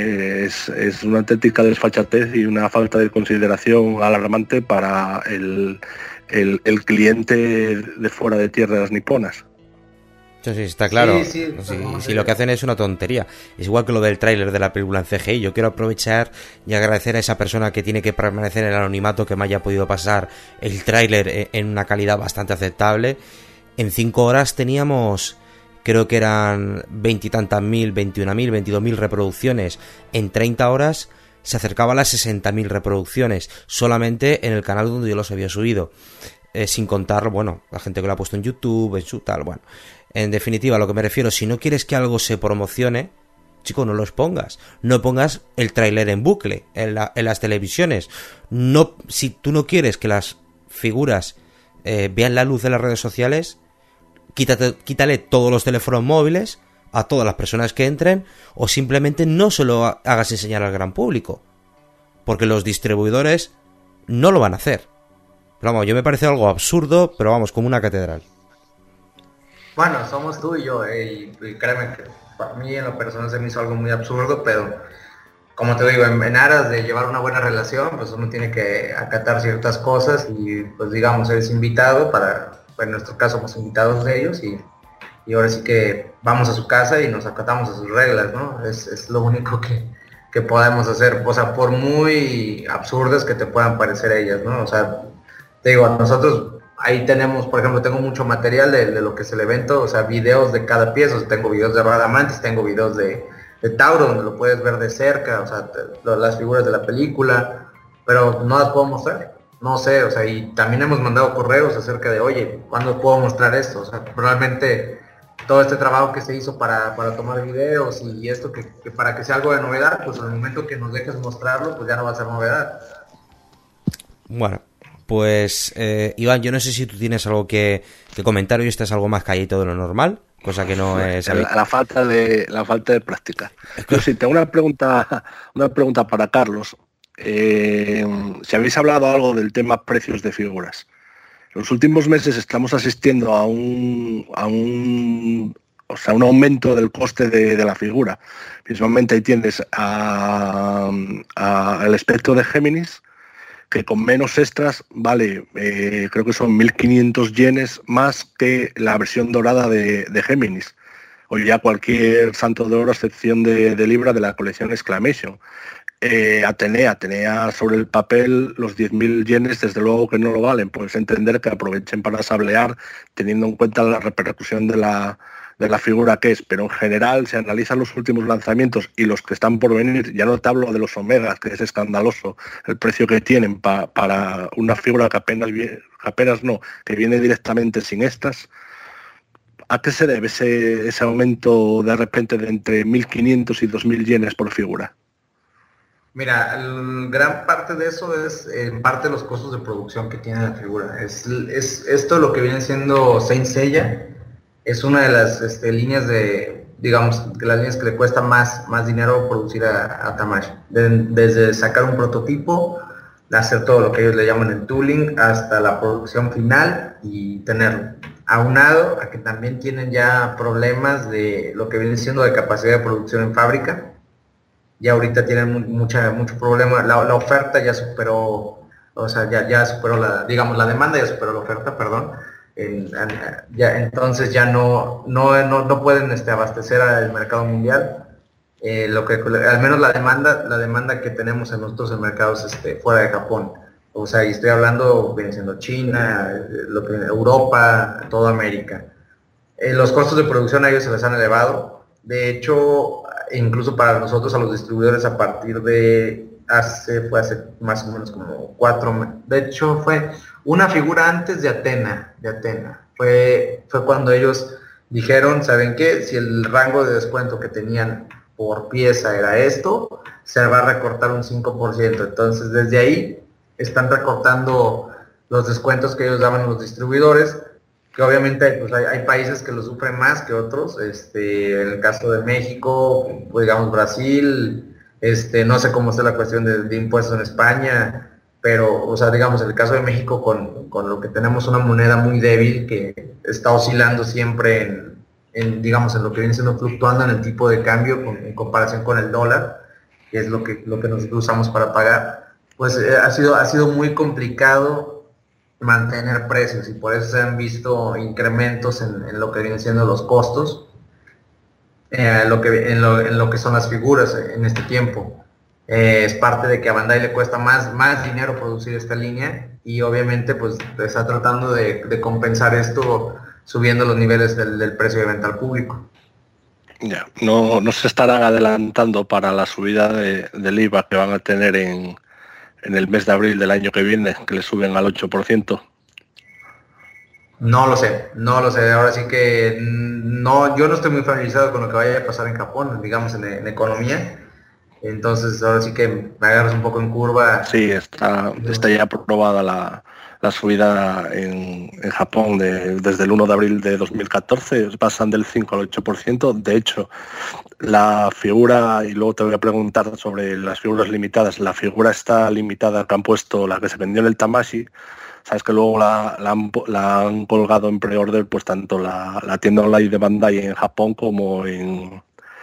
es una auténtica desfachatez y una falta de consideración alarmante para el cliente de fuera de tierras niponas. Eso sí, está claro. Sí, lo que hacen es una tontería. Es igual que lo del tráiler de la película en CGI. Yo quiero aprovechar y agradecer a esa persona que tiene que permanecer en el anonimato, que me haya podido pasar el tráiler en una calidad bastante aceptable. En 5 horas teníamos, creo que eran 20 y tantas mil, 21.000, 22.000 reproducciones. En 30 horas se acercaba a las 60.000 reproducciones solamente en el canal donde yo los había subido, sin contar, bueno, la gente que lo ha puesto en YouTube, en su tal, bueno. En definitiva, a lo que me refiero, si no quieres que algo se promocione, chico, no los pongas. No pongas el tráiler en bucle en las televisiones. No, si tú no quieres que las figuras vean la luz de las redes sociales, quítale todos los teléfonos móviles a todas las personas que entren, o simplemente no se lo hagas enseñar al gran público, porque los distribuidores no lo van a hacer. Pero vamos, yo me parece algo absurdo, pero vamos, como una catedral. Bueno, somos tú y yo, y créeme que para mí en lo personal se me hizo algo muy absurdo, pero como te digo, en aras de llevar una buena relación, pues uno tiene que acatar ciertas cosas, y pues digamos, eres invitado en nuestro caso somos invitados de ellos, y y ahora sí que vamos a su casa y nos acatamos a sus reglas, ¿no? Es lo único que podemos hacer, o sea, por muy absurdas que te puedan parecer ellas, ¿no? O sea, te digo, nosotros ahí tenemos, por ejemplo, tengo mucho material de lo que es el evento, o sea, videos de cada pieza, o sea, tengo videos de Radamantis, tengo videos de Tauro, donde lo puedes ver de cerca, o sea, las figuras de la película, pero no las puedo mostrar, no sé, o sea, y también hemos mandado correos acerca de, oye, ¿cuándo puedo mostrar esto? O sea, probablemente todo este trabajo que se hizo para tomar videos y esto que para que sea algo de novedad, pues en el momento que nos dejes mostrarlo, pues ya no va a ser novedad. Bueno, pues Iván, yo no sé si tú tienes algo que comentar, hoy estás algo más calladito de lo normal, cosa que no es... La falta de práctica. Yo sí, tengo una pregunta para Carlos. Si habéis hablado algo del tema precios de figuras. En los últimos meses estamos asistiendo a un aumento del coste de la figura. Principalmente ahí tienes el espectro de Géminis, que con menos extras vale, creo que son 1.500 yenes más que la versión dorada de Géminis, o ya cualquier santo de oro a excepción de Libra de la colección Exclamation. Atenea sobre el papel los 10.000 yenes desde luego que no lo valen, puedes entender que aprovechen para sablear teniendo en cuenta la repercusión de la figura que es, pero en general se analizan los últimos lanzamientos y los que están por venir, ya no te hablo de los Omegas, que es escandaloso el precio que tienen para una figura que que viene directamente sin estas. ¿A qué se debe ese aumento de repente de entre 1.500 y 2.000 yenes por figura? Mira, gran parte de eso es en parte los costos de producción que tiene la figura. Es esto lo que viene siendo Saint Seiya, es una de las líneas de, digamos, las líneas que le cuesta más dinero producir a Tamashii. Desde sacar un prototipo, hacer todo lo que ellos le llaman el tooling, hasta la producción final y tenerlo. Aunado a que también tienen ya problemas de lo que viene siendo de capacidad de producción en fábrica. Ya ahorita tienen mucho problema, la oferta ya superó, o sea, ya superó la demanda ya superó la oferta, perdón. Entonces ya no pueden abastecer al mercado mundial. Al menos la demanda que tenemos en nosotros en mercados fuera de Japón. O sea, y estoy hablando, viene siendo China, Europa, toda América. Los costos de producción a ellos se les han elevado. De hecho, incluso para nosotros, a los distribuidores, a partir de hace más o menos como 4 meses. De hecho, fue una figura antes de Atena. Fue cuando ellos dijeron, ¿saben qué? Si el rango de descuento que tenían por pieza era esto, se va a recortar un 5%. Entonces, desde ahí están recortando los descuentos que ellos daban a los distribuidores, que obviamente pues, hay países que lo sufren más que otros. En el caso de México, pues, digamos Brasil, no sé cómo está la cuestión de impuestos en España, pero, o sea, digamos, en el caso de México, con lo que tenemos una moneda muy débil que está oscilando siempre en lo que viene siendo fluctuando en el tipo de cambio en comparación con el dólar, que es lo que nosotros usamos para pagar, pues ha sido muy complicado mantener precios y por eso se han visto incrementos en lo que vienen siendo los costos, en lo que son las figuras en este tiempo. Es parte de que a Bandai le cuesta más dinero producir esta línea y obviamente pues está tratando de compensar esto subiendo los niveles del precio de venta al público. Ya, no se estarán adelantando para la subida del IVA que van a tener en el mes de abril del año que viene, que le suben al 8%. No lo sé. Ahora sí que yo no estoy muy familiarizado con lo que vaya a pasar en Japón, digamos en economía. Entonces ahora sí que me agarras un poco en curva. Sí, está ya aprobada la subida en Japón desde el 1 de abril de 2014, pasan del 5 al 8%. De hecho, la figura, y luego te voy a preguntar sobre las figuras limitadas, la figura está limitada que han puesto, la que se vendió en el Tamashii, sabes que luego la han colgado en pre-order, pues tanto la tienda online de Bandai en Japón como en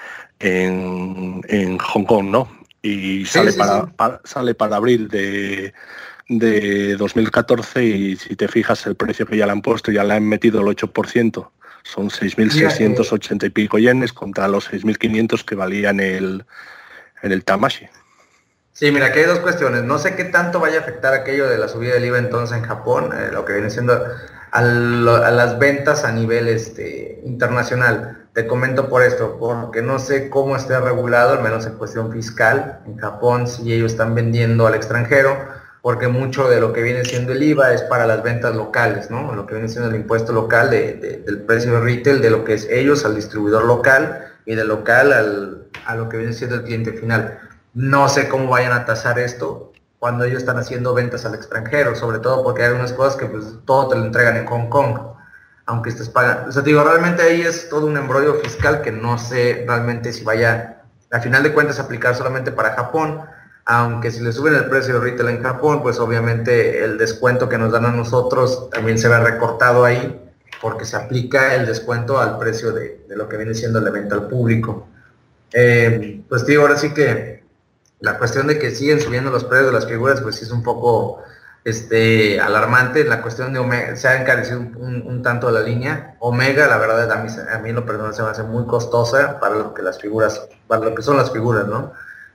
Hong Kong, ¿no? Y sale para abril de 2014 y si te fijas el precio que ya le han puesto, ya le han metido el 8%, o Son 6.680 y pico yenes contra los 6.500 que valía en el Tamashi. Sí, mira, aquí hay dos cuestiones. No sé qué tanto vaya a afectar aquello de la subida del IVA entonces en Japón, lo que viene siendo a las ventas a nivel internacional. Te comento por esto, porque no sé cómo esté regulado, al menos en cuestión fiscal, en Japón, si ellos están vendiendo al extranjero, porque mucho de lo que viene siendo el IVA es para las ventas locales, ¿no? Lo que viene siendo el impuesto local del precio de retail, de lo que es ellos al distribuidor local y del local a lo que viene siendo el cliente final. No sé cómo vayan a tasar esto cuando ellos están haciendo ventas al extranjero, sobre todo porque hay algunas cosas que pues todo te lo entregan en Hong Kong, aunque estés pagando. O sea, digo, realmente ahí es todo un embrollo fiscal que no sé realmente si vaya, al final de cuentas, aplicar solamente para Japón, aunque si le suben el precio de retail en Japón, pues obviamente el descuento que nos dan a nosotros también se ve recortado ahí, porque se aplica el descuento al precio de lo que viene siendo la venta al público. Pues digo, ahora sí que la cuestión de que siguen subiendo los precios de las figuras, pues sí es un poco alarmante. La cuestión de Omega, se ha encarecido un tanto la línea. Omega, la verdad, a mí en lo personal se me hace muy costosa para lo que son las figuras, ¿no?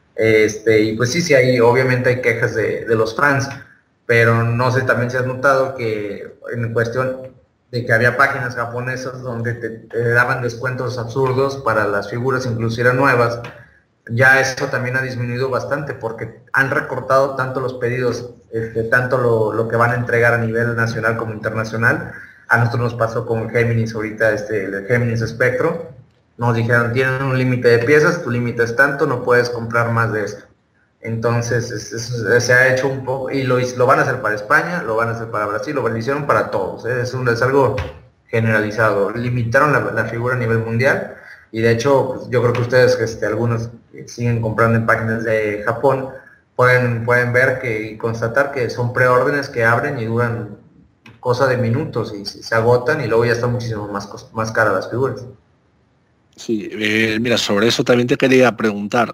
Y pues sí, obviamente hay quejas de los fans, pero no sé, también se ha notado que en cuestión de que había páginas japonesas donde te daban descuentos absurdos para las figuras, incluso si eran nuevas. Ya eso también ha disminuido bastante porque han recortado tanto los pedidos, tanto lo que van a entregar a nivel nacional como internacional. A nosotros nos pasó con el Géminis ahorita, el Géminis Spectro. Nos dijeron, tienen un límite de piezas, tu límite es tanto, no puedes comprar más de esto. Entonces se ha hecho un poco, y lo van a hacer para España, lo van a hacer para Brasil, lo hicieron para todos. Es algo generalizado. Limitaron la figura a nivel mundial. Y de hecho, pues, yo creo que ustedes, algunos siguen comprando en páginas de Japón, pueden ver y constatar que son preórdenes que abren y duran cosa de minutos y se agotan y luego ya están muchísimo más caras las figuras. Sí, mira, sobre eso también te quería preguntar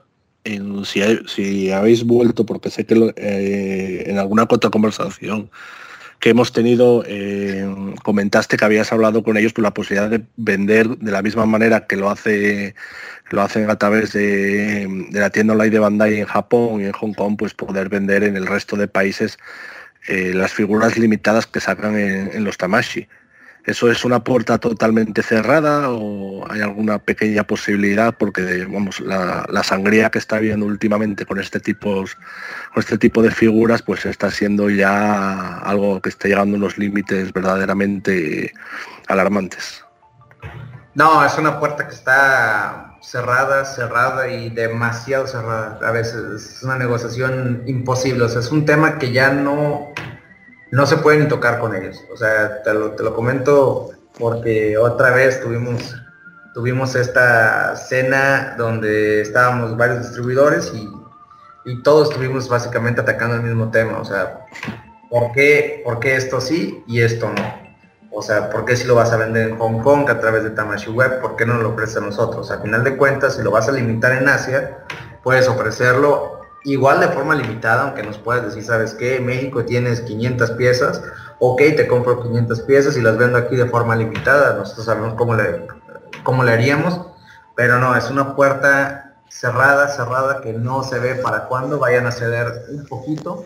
si habéis vuelto, porque sé que en alguna otra conversación que hemos tenido, comentaste que habías hablado con ellos por la posibilidad de vender de la misma manera que lo hacen a través de la tienda online de Bandai en Japón y en Hong Kong, pues poder vender en el resto de países las figuras limitadas que sacan en los Tamashi. ¿Eso es una puerta totalmente cerrada o hay alguna pequeña posibilidad? Porque vamos, la sangría que está habiendo últimamente con este tipo de figuras, pues está siendo ya algo que está llegando a unos límites verdaderamente alarmantes. No, es una puerta que está cerrada y demasiado cerrada. A veces es una negociación imposible. O sea, es un tema que ya no se puede ni tocar con ellos. O sea, te lo comento porque otra vez tuvimos esta cena donde estábamos varios distribuidores y todos estuvimos básicamente atacando el mismo tema. O sea, ¿por qué esto sí y esto no? O sea, ¿por qué si lo vas a vender en Hong Kong a través de Tamashi Web? ¿Por qué no lo ofreces a nosotros? A final de cuentas, si lo vas a limitar en Asia, puedes ofrecerlo igual de forma limitada, aunque nos puedas decir, ¿sabes qué? En México tienes 500 piezas, ok, te compro 500 piezas y las vendo aquí de forma limitada. Nosotros sabemos cómo le haríamos, pero no, es una puerta cerrada que no se ve para cuándo vayan a ceder un poquito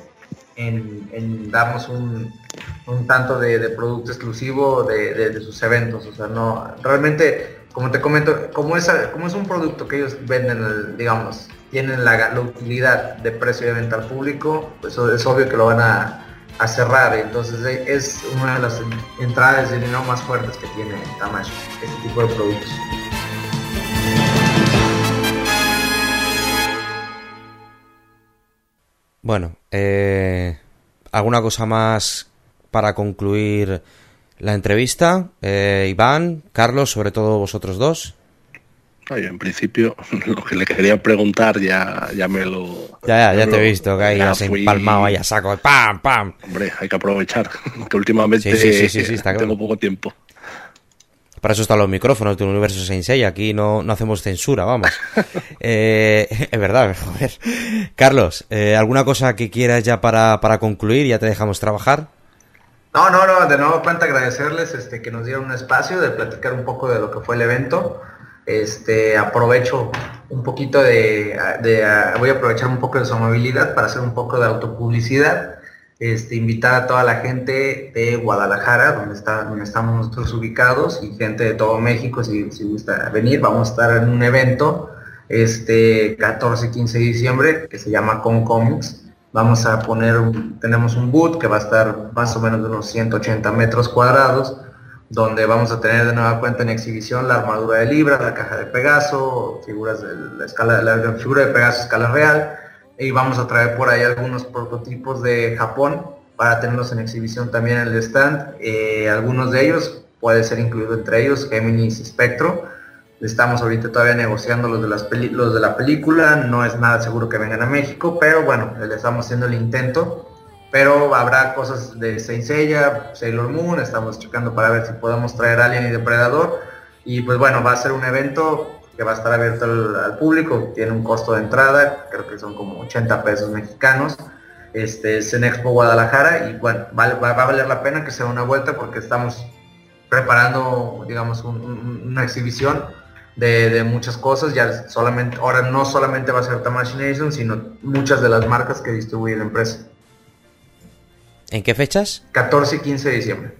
en darnos un tanto de producto exclusivo de sus eventos. O sea, no, realmente, como te comento, como es un producto que ellos venden, digamos, tienen la utilidad de precio de venta al público, pues es obvio que lo van a cerrar. Entonces es una de las entradas de dinero más fuertes que tiene Tamashi, este tipo de productos. Bueno, ¿alguna cosa más para concluir la entrevista? Iván, Carlos, sobre todo vosotros dos. Yo en principio lo que le quería preguntar ya me lo... Ya te he visto que ahí has empalmado ahí a saco, ¡pam! Hombre, hay que aprovechar, que últimamente sí, está tengo claro. poco tiempo. Para eso están los micrófonos de Universo Saint Seiya, aquí no hacemos censura, vamos. Es verdad, joder. Carlos, ¿alguna cosa que quieras ya para concluir? ¿Ya te dejamos trabajar? No, de nuevo cuenta agradecerles que nos dieron un espacio de platicar un poco de lo que fue el evento. Aprovecho un poquito voy a aprovechar un poco de su amabilidad para hacer un poco de autopublicidad. Invitar a toda la gente de Guadalajara, donde estamos nosotros ubicados, y gente de todo México, si gusta venir. Vamos a estar en un evento 14 y 15 de diciembre que se llama Con Comics. Vamos a tenemos un booth que va a estar más o menos de unos 180 metros cuadrados, donde vamos a tener de nueva cuenta en exhibición la armadura de Libra, la caja de Pegaso, figuras de la figura de Pegaso a escala real, y vamos a traer por ahí algunos prototipos de Japón para tenerlos en exhibición también en el stand. Algunos de ellos puede ser incluido entre ellos Géminis y Spectro. Estamos ahorita todavía negociando los de la película, no es nada seguro que vengan a México, pero bueno, le estamos haciendo el intento. Pero habrá cosas de Saint Seiya, Sailor Moon, estamos checando para ver si podemos traer Alien y Depredador. Y pues bueno, va a ser un evento que va a estar abierto al público, tiene un costo de entrada, creo que son como 80 pesos mexicanos. Es en Expo Guadalajara y bueno, va a valer la pena que sea una vuelta porque estamos preparando, digamos, una exhibición de muchas cosas. Ahora no solamente va a ser Tamashii Nation, sino muchas de las marcas que distribuye la empresa. ¿En qué fechas? 14 y 15 de diciembre.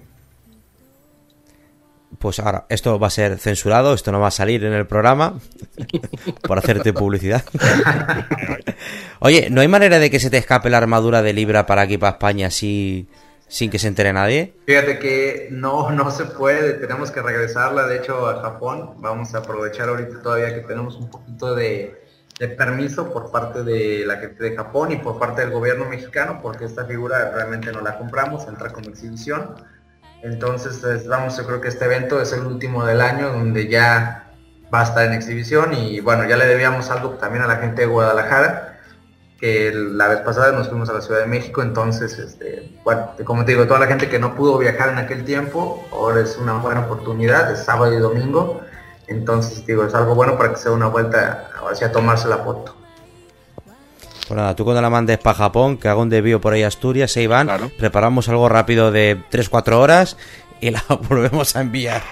Pues ahora, esto va a ser censurado, esto no va a salir en el programa por hacerte publicidad. Oye, ¿no hay manera de que se te escape la armadura de Libra para aquí, para España, así, sin que se entere nadie? Fíjate que no se puede, tenemos que regresarla, de hecho, a Japón. Vamos a aprovechar ahorita todavía que tenemos un poquito de permiso por parte de la gente de Japón y por parte del gobierno mexicano, porque esta figura realmente no la compramos, entra como exhibición. Entonces yo creo que este evento es el último del año donde ya va a estar en exhibición. Y bueno, ya le debíamos algo también a la gente de Guadalajara, que la vez pasada nos fuimos a la Ciudad de México. Entonces bueno, como te digo, toda la gente que no pudo viajar en aquel tiempo, ahora es una buena oportunidad, es sábado y domingo. Entonces, digo, es algo bueno para que sea una vuelta hacia tomarse la foto. Pues nada, tú cuando la mandes para Japón, que haga un desvío por ahí a Asturias, Iván, claro. Preparamos algo rápido de 3-4 horas y la volvemos a enviar.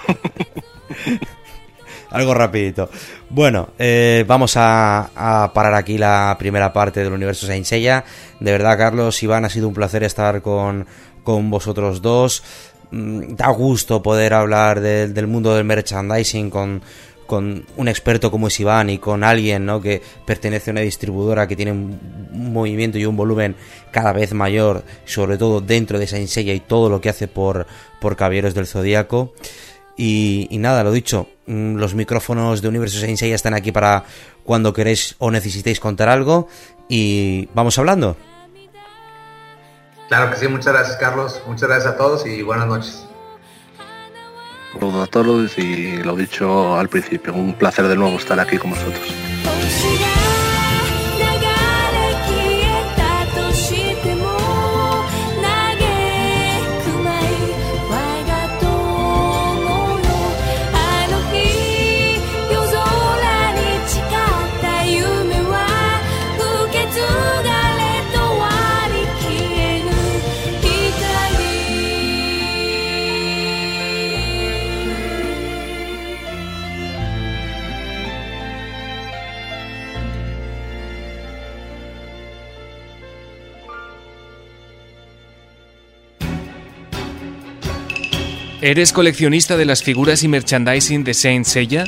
Algo rapidito. Bueno, vamos a parar aquí la primera parte del universo Saint Seiya. De verdad, Carlos, Iván, ha sido un placer estar con vosotros dos. Da gusto poder hablar del mundo del merchandising con un experto como es Iván y con alguien, ¿no?, que pertenece a una distribuidora que tiene un movimiento y un volumen cada vez mayor, sobre todo dentro de Saint Seiya y todo lo que hace por Caballeros del Zodíaco. Y nada, lo dicho, los micrófonos de Universo Saint Seiya están aquí para cuando queréis o necesitéis contar algo y vamos hablando. Claro que sí, muchas gracias, Carlos, muchas gracias a todos y buenas noches. Saludos a todos y lo dicho al principio, un placer de nuevo estar aquí con vosotros. ¿Eres coleccionista de las figuras y merchandising de Saint Seiya?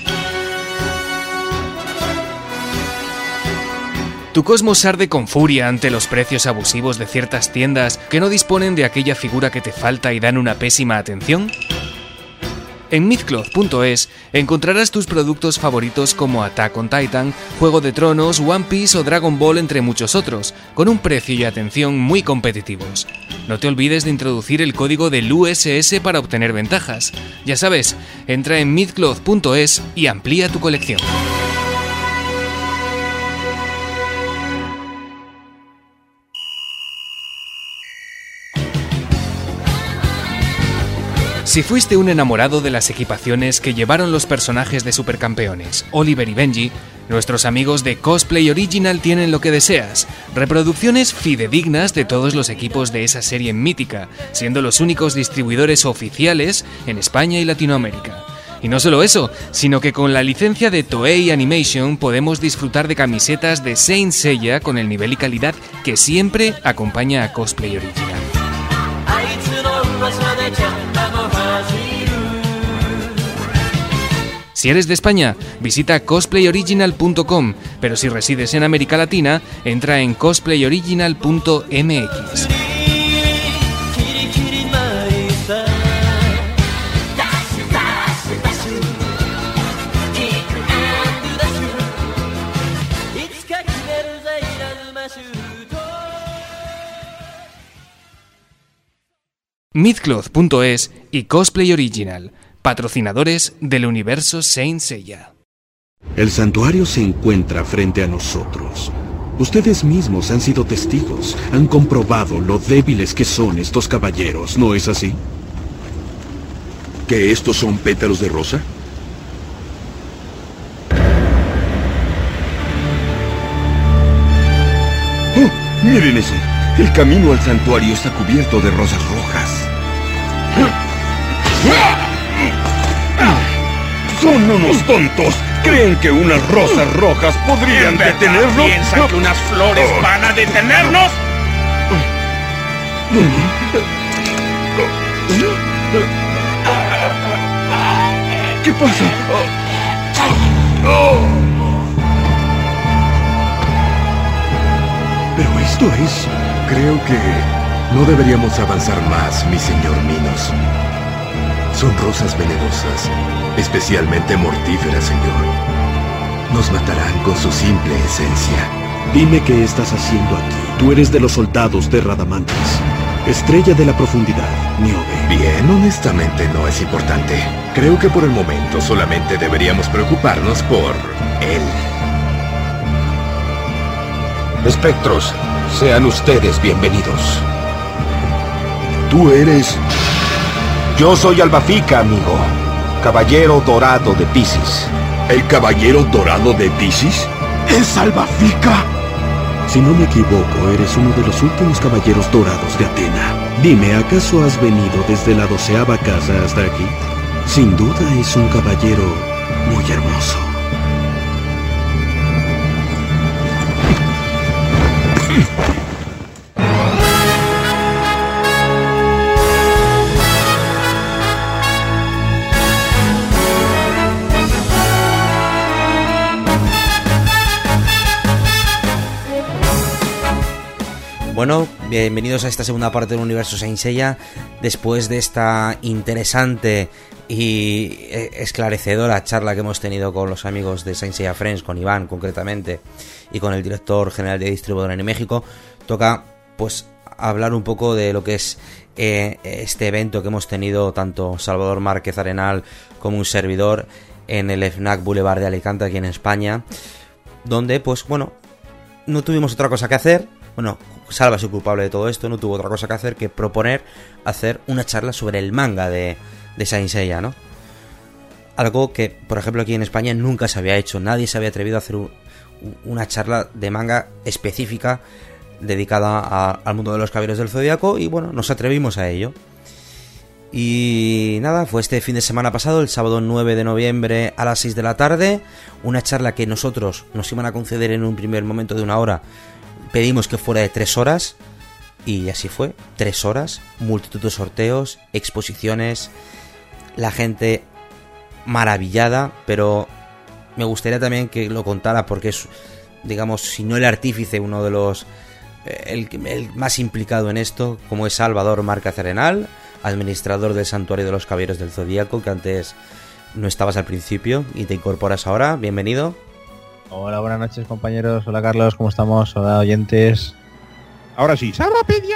¿Tu cosmos arde con furia ante los precios abusivos de ciertas tiendas que no disponen de aquella figura que te falta y dan una pésima atención? En Mythcloth.es encontrarás tus productos favoritos como Attack on Titan, Juego de Tronos, One Piece o Dragon Ball, entre muchos otros, con un precio y atención muy competitivos. No te olvides de introducir el código del USS para obtener ventajas. Ya sabes, entra en Mythcloth.es y amplía tu colección. Si fuiste un enamorado de las equipaciones que llevaron los personajes de Supercampeones, Oliver y Benji, Nuestros amigos de Cosplay Original tienen lo que deseas, reproducciones fidedignas de todos los equipos de esa serie mítica, siendo los únicos distribuidores oficiales en España y Latinoamérica. Y no solo eso, sino que con la licencia de Toei Animation podemos disfrutar de camisetas de Saint Seiya con el nivel y calidad que siempre acompaña a Cosplay Original. Si eres de España, visita cosplayoriginal.com, pero si resides en América Latina, entra en cosplayoriginal.mx. Mythcloth.es y Cosplay Original, patrocinadores del universo Saint Seiya. El santuario se encuentra frente a nosotros. Ustedes mismos han sido testigos, han comprobado lo débiles que son estos caballeros, ¿no es así? ¿Que estos son pétalos de rosa? ¡Oh! ¡Miren eso! El camino al santuario está cubierto de rosas rojas. ¡Son unos tontos! ¿Creen que unas rosas rojas podrían detenernos? ¿Piensan que unas flores van a detenernos? ¿Qué pasa? Pero esto es... Creo que no deberíamos avanzar más, mi señor Minos. Son rosas venenosas, especialmente mortíferas, señor. Nos matarán con su simple esencia. Dime qué estás haciendo aquí. Tú eres de los soldados de Radamantis, estrella de la profundidad, Niobe. Bien, honestamente no es importante. Creo que por el momento solamente deberíamos preocuparnos por él. Espectros, sean ustedes bienvenidos. ¿Tú eres...? Yo soy Albafika, amigo. Caballero Dorado de Piscis. ¿El Caballero Dorado de Piscis? ¡Es Albafika! Si no me equivoco, eres uno de los últimos caballeros dorados de Atena. Dime, ¿acaso has venido desde la 12ª casa hasta aquí? Sin duda es un caballero muy hermoso. Bueno, bienvenidos a esta segunda parte del universo Saint Seiya. Después de esta interesante y esclarecedora charla que hemos tenido con los amigos de Saint Seiya Friends, con Iván concretamente, y con el director general de Distribuidora en México, toca pues hablar un poco de lo que es este evento que hemos tenido tanto Salvador Márquez Arenal como un servidor en el FNAC Boulevard de Alicante, aquí en España, donde pues bueno, no tuvimos otra cosa que hacer. Bueno, Salva es el culpable de todo esto, no tuvo otra cosa que hacer que proponer hacer una charla sobre el manga de Saint Seiya, ¿no? Algo que, por ejemplo, aquí en España nunca se había hecho, nadie se había atrevido a hacer una charla de manga específica dedicada al mundo de los Caballeros del Zodíaco, y bueno, nos atrevimos a ello. Y nada, fue este fin de semana pasado, el sábado 9 de noviembre a las 6 de la tarde, una charla que nosotros nos iban a conceder en un primer momento de 1 hora. Pedimos que fuera de 3 horas y así fue, 3 horas, multitud de sorteos, exposiciones, la gente maravillada, pero me gustaría también que lo contara porque es, digamos, si no el artífice, uno de los, el más implicado en esto, como es Salvador Márquez Arenal, administrador del Santuario de los Caballeros del Zodíaco, que antes no estabas al principio y te incorporas ahora. Bienvenido. Hola, buenas noches, compañeros. Hola, Carlos, ¿cómo estamos? Hola, oyentes. Ahora sí, ¡Salvapedia!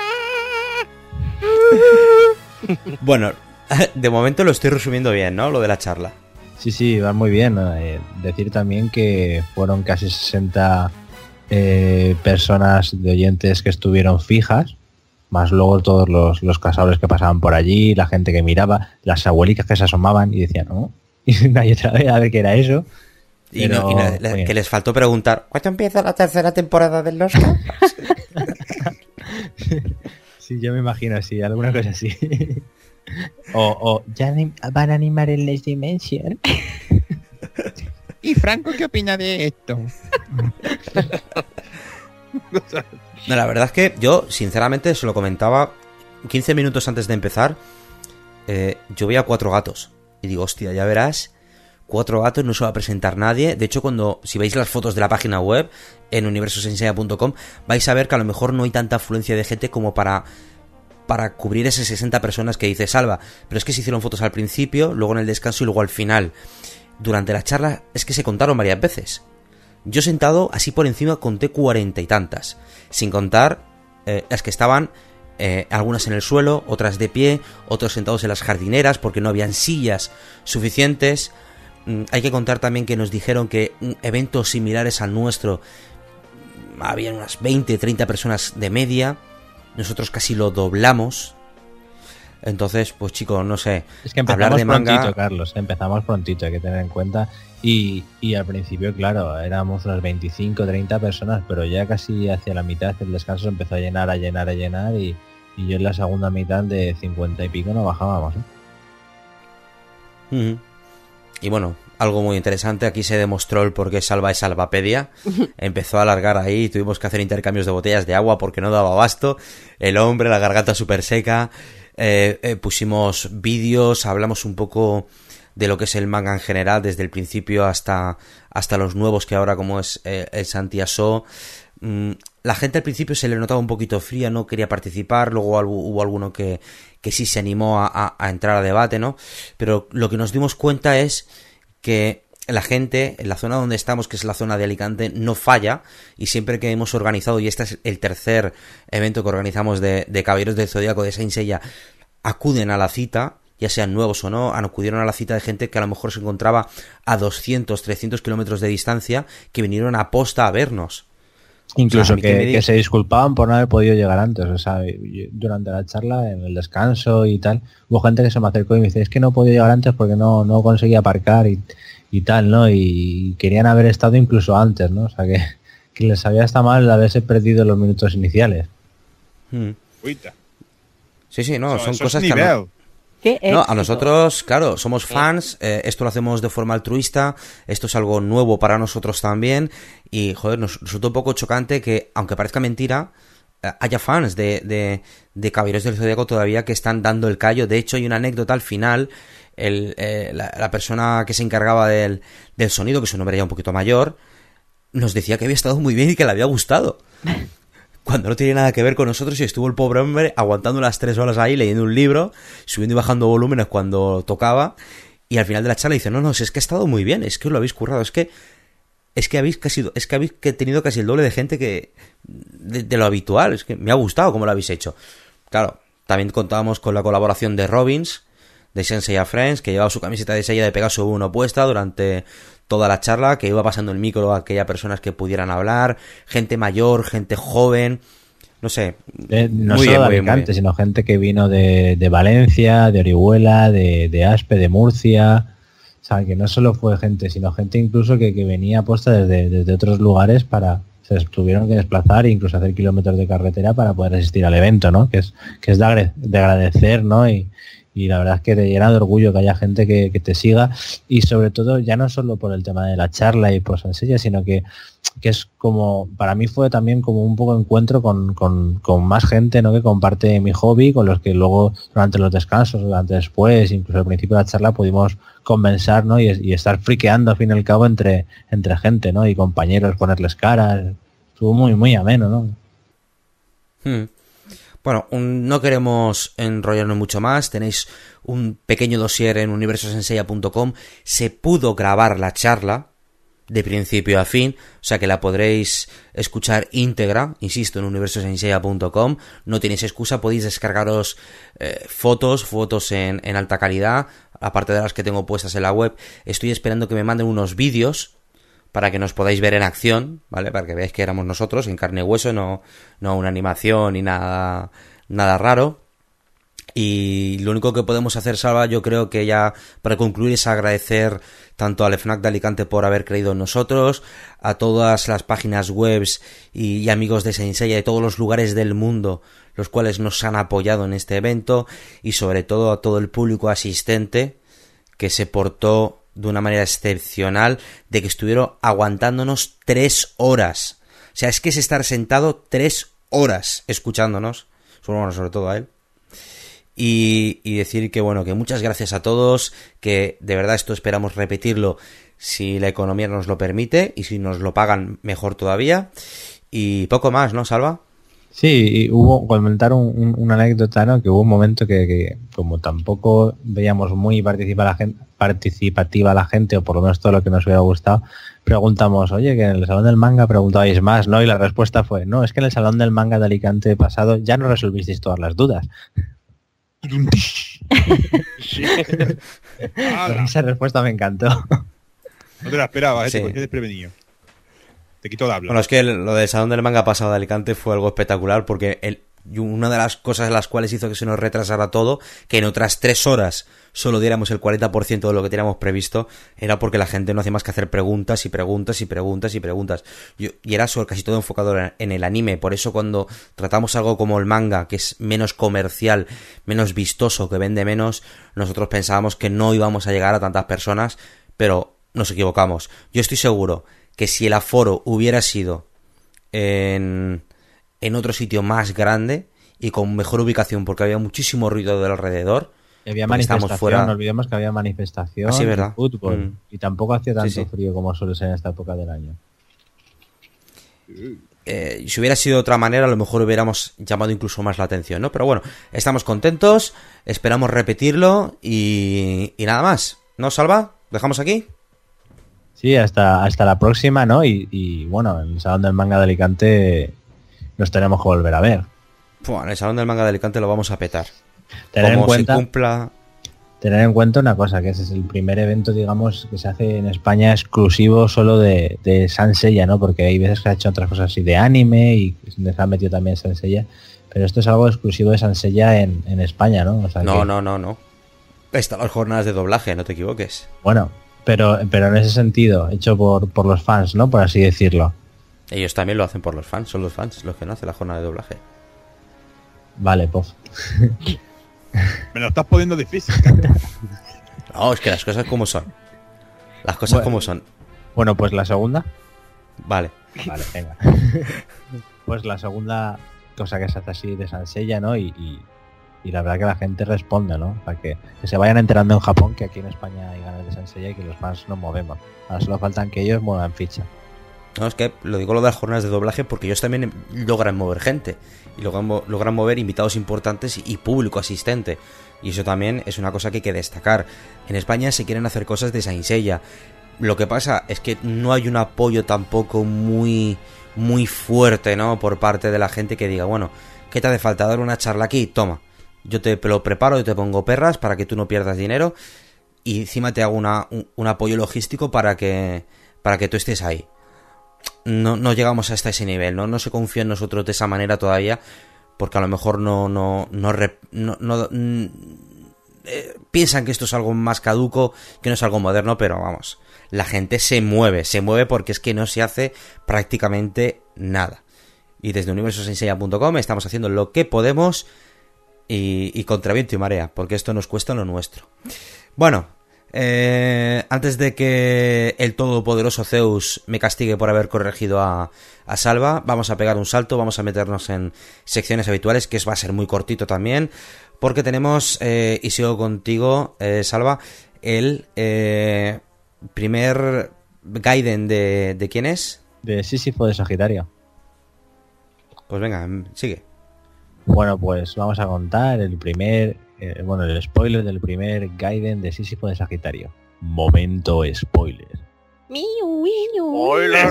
Bueno, de momento lo estoy resumiendo bien, ¿no? Lo de la charla. Sí, va muy bien. Decir también que fueron casi 60 personas de oyentes que estuvieron fijas, más luego todos los cazadores que pasaban por allí, la gente que miraba, las abuelitas que se asomaban y decían, ¿no? Y nadie sabía a ver qué era eso. Que les faltó preguntar, ¿cuándo empieza la tercera temporada del Lost? Sí, yo me imagino así, alguna cosa así. o ya van a animar el Next Dimension. ¿Y Franco qué opina de esto? No, la verdad es que yo, sinceramente, se lo comentaba 15 minutos antes de empezar. Yo veía 4 gatos. Y digo, hostia, ya verás, 4 gatos no se va a presentar nadie. De hecho, si veis las fotos de la página web en universosenseiya.com, vais a ver que a lo mejor no hay tanta afluencia de gente como para cubrir esas 60 personas que dice Salva. Pero es que se hicieron fotos al principio, luego en el descanso y luego al final. Durante la charla es que se contaron varias veces. Yo sentado así por encima conté 40 y tantas, sin contar las que estaban algunas en el suelo, otras de pie, otros sentados en las jardineras porque no habían sillas suficientes. Hay que contar también que nos dijeron que eventos similares al nuestro habían unas 20-30 personas de media. Nosotros casi lo doblamos. Entonces, pues chicos, no sé. Es que empezamos hablar de prontito, manga... Carlos. Empezamos prontito, hay que tener en cuenta. Y al principio, claro, éramos unas 25-30 personas, pero ya casi hacia la mitad el descanso empezó a llenar. Y yo en la segunda mitad de 50 y pico no bajábamos, ¿eh? Y bueno, algo muy interesante, aquí se demostró el por qué Salva es Salvapedia. Empezó a alargar ahí, tuvimos que hacer intercambios de botellas de agua porque no daba abasto. El hombre, la garganta súper seca. Pusimos vídeos, hablamos un poco de lo que es el manga en general, desde el principio hasta los nuevos que ahora, como es el Santi Aso. La gente al principio se le notaba un poquito fría, no quería participar, luego hubo alguno que sí se animó a entrar a debate, ¿no? Pero lo que nos dimos cuenta es que la gente en la zona donde estamos, que es la zona de Alicante, no falla, y siempre que hemos organizado, y este es el tercer evento que organizamos de Caballeros del Zodíaco de Saint Seiya, acuden a la cita, ya sean nuevos o no, acudieron a la cita de gente que a lo mejor se encontraba a 200, 300 kilómetros de distancia, que vinieron a posta a vernos. Incluso o sea, que se disculpaban por no haber podido llegar antes. O sea, durante la charla, en el descanso y tal, hubo gente que se me acercó y me dice, es que no he podido llegar antes porque no conseguí aparcar y tal, ¿no? Y querían haber estado incluso antes, ¿no? O sea, que les había hasta mal haberse perdido los minutos iniciales. Sí, no, son cosas que... No, a nosotros, claro, somos fans, esto lo hacemos de forma altruista, esto es algo nuevo para nosotros también, y joder, nos resulta un poco chocante que, aunque parezca mentira, haya fans de Caballeros del Zodíaco todavía que están dando el callo. De hecho, hay una anécdota al final, la persona que se encargaba del sonido, que es un hombre ya un poquito mayor, nos decía que había estado muy bien y que le había gustado. Cuando no tenía nada que ver con nosotros, y estuvo el pobre hombre aguantando las 3 horas ahí leyendo un libro, subiendo y bajando volúmenes cuando tocaba, y al final de la charla dice, no, es que ha estado muy bien, es que os lo habéis currado, es que habéis tenido casi el doble de gente que de lo habitual, es que me ha gustado cómo lo habéis hecho. Claro, también contábamos con la colaboración de Robbins, de Senseiya Friends, que llevaba su camiseta de Seiya de Pegaso 1 puesta durante toda la charla, que iba pasando el micro a aquellas personas que pudieran hablar, gente mayor, gente joven, no sé. No solo de Alicante, sino gente que vino de Valencia, de Orihuela, de Aspe, de Murcia. O sea, que no solo fue gente, sino gente incluso que venía puesta desde otros lugares se tuvieron que desplazar e incluso hacer kilómetros de carretera para poder asistir al evento, ¿no? Que es de agradecer, ¿no? Y la verdad es que te llena de orgullo que haya gente que te siga, y sobre todo ya no solo por el tema de la charla y por Senseiya, sino que es como, para mí fue también como un poco encuentro con más gente, ¿no? Que comparte mi hobby, con los que luego durante los descansos, durante después, incluso al principio de la charla pudimos conversar, ¿no? Y estar friqueando al fin y al cabo entre gente, ¿no? Y compañeros, ponerles caras. Estuvo muy, muy ameno, ¿no? Bueno, no queremos enrollarnos mucho más. Tenéis un pequeño dossier en universosenseiya.com. Se pudo grabar la charla de principio a fin, o sea que la podréis escuchar íntegra, insisto, en universosenseiya.com. No tenéis excusa, podéis descargaros fotos en alta calidad, aparte de las que tengo puestas en la web. Estoy esperando que me manden unos vídeos para que nos podáis ver en acción, ¿vale? Para que veáis que éramos nosotros, en carne y hueso, no una animación ni nada raro. Y lo único que podemos hacer, Salva, yo creo que ya para concluir es agradecer tanto al FNAC de Alicante por haber creído en nosotros, a todas las páginas webs y amigos de Saint Seiya de todos los lugares del mundo los cuales nos han apoyado en este evento, y sobre todo a todo el público asistente que se portó de una manera excepcional, de que estuvieron aguantándonos 3 horas. O sea, es que es estar sentado 3 horas escuchándonos, sobre todo a él. Y decir que bueno, que muchas gracias a todos, que de verdad esto esperamos repetirlo si la economía nos lo permite, y si nos lo pagan mejor todavía. Y poco más, ¿no, Salva? Sí, hubo, comentar una anécdota, ¿no? Que hubo un momento que como tampoco veíamos muy participativa la gente, o por lo menos todo lo que nos hubiera gustado, preguntamos, oye, que en el Salón del Manga preguntabais más, ¿no? Y la respuesta fue, no, es que en el Salón del Manga de Alicante pasado ya no resolvisteis todas las dudas. Esa respuesta me encantó. No te la esperabas, Sí. te cogí desprevenido. Te quito de hablar. Bueno, es que lo del Salón del Manga pasado de Alicante fue algo espectacular, porque una de las cosas en las cuales hizo que se nos retrasara todo, que en otras 3 horas solo diéramos el 40% de lo que teníamos previsto, era porque la gente no hacía más que hacer preguntas y preguntas y preguntas y preguntas. Y era sobre casi todo enfocado en el anime. Por eso cuando tratamos algo como el manga, que es menos comercial, menos vistoso, que vende menos, nosotros pensábamos que no íbamos a llegar a tantas personas, pero nos equivocamos. Yo estoy seguro que si el aforo hubiera sido en otro sitio más grande y con mejor ubicación, porque había muchísimo ruido del alrededor, Y había manifestación, no olvidemos que había manifestación, sí, ¿verdad? fútbol, y tampoco hacía tanto Sí. frío como suele ser en esta época del año. Si hubiera sido de otra manera, a lo mejor hubiéramos llamado incluso más la atención, ¿no? Pero bueno, estamos contentos, esperamos repetirlo y nada más. ¿No, Salva? ¿Dejamos aquí? Sí, hasta la próxima, ¿no? Y bueno, en el Salón del Manga de Alicante nos tenemos que volver a ver. Bueno, en el Salón del Manga de Alicante lo vamos a petar. Tener en Como cuenta, se cumpla... tener en cuenta una cosa, que ese es el primer evento, digamos, que se hace en España exclusivo solo de Saint Seiya, ¿no? Porque hay veces que ha hecho otras cosas así de anime y se ha metido también Saint Seiya, pero esto es algo exclusivo de Saint Seiya en España, ¿no? O sea, No. Están las jornadas de doblaje, no te equivoques. Bueno, pero en ese sentido, hecho por los fans, ¿no? Por así decirlo. Ellos también lo hacen por los fans, son los fans los que no hacen la jornada de doblaje. Vale, pues. Me lo estás poniendo difícil. No, es que las cosas como son. Las cosas como son. Bueno, pues la segunda. Vale, venga. Pues la segunda cosa que se hace así de Saint Seiya, ¿no? Y la verdad que la gente responde, ¿no? Para que se vayan enterando en Japón que aquí en España hay ganas de Saint Seiya y que los fans nos movemos. Ahora solo faltan que ellos muevan ficha. No, es que lo digo lo de las jornadas de doblaje porque ellos también logran mover gente y logran mover invitados importantes y público asistente, y eso también es una cosa que hay que destacar. En España se quieren hacer cosas de Saint Seiya, lo que pasa es que no hay un apoyo tampoco muy fuerte, ¿no? Por parte de la gente que diga, bueno, ¿qué te hace falta? Dar una charla aquí, toma, yo te lo preparo, yo te pongo perras para que tú no pierdas dinero y encima te hago un apoyo logístico para que tú estés ahí. No llegamos hasta ese nivel, no se confía en nosotros de esa manera todavía, porque a lo mejor piensan que esto es algo más caduco, que no es algo moderno, pero vamos, la gente se mueve porque es que no se hace prácticamente nada. Y desde universosenseiya.com estamos haciendo lo que podemos y contra viento y marea, porque esto nos cuesta lo nuestro. Bueno, antes de que el todopoderoso Zeus me castigue por haber corregido a Salva, vamos a pegar un salto, vamos a meternos en secciones habituales, que va a ser muy cortito también, porque tenemos, y sigo contigo, Salva, el primer Gaiden de ¿quién es? De Sísifo de Sagitario. Pues venga, sigue. Bueno, pues vamos a contar el spoiler del primer Gaiden de Sísifo de Sagitario. Momento spoiler. ¡Spoiler!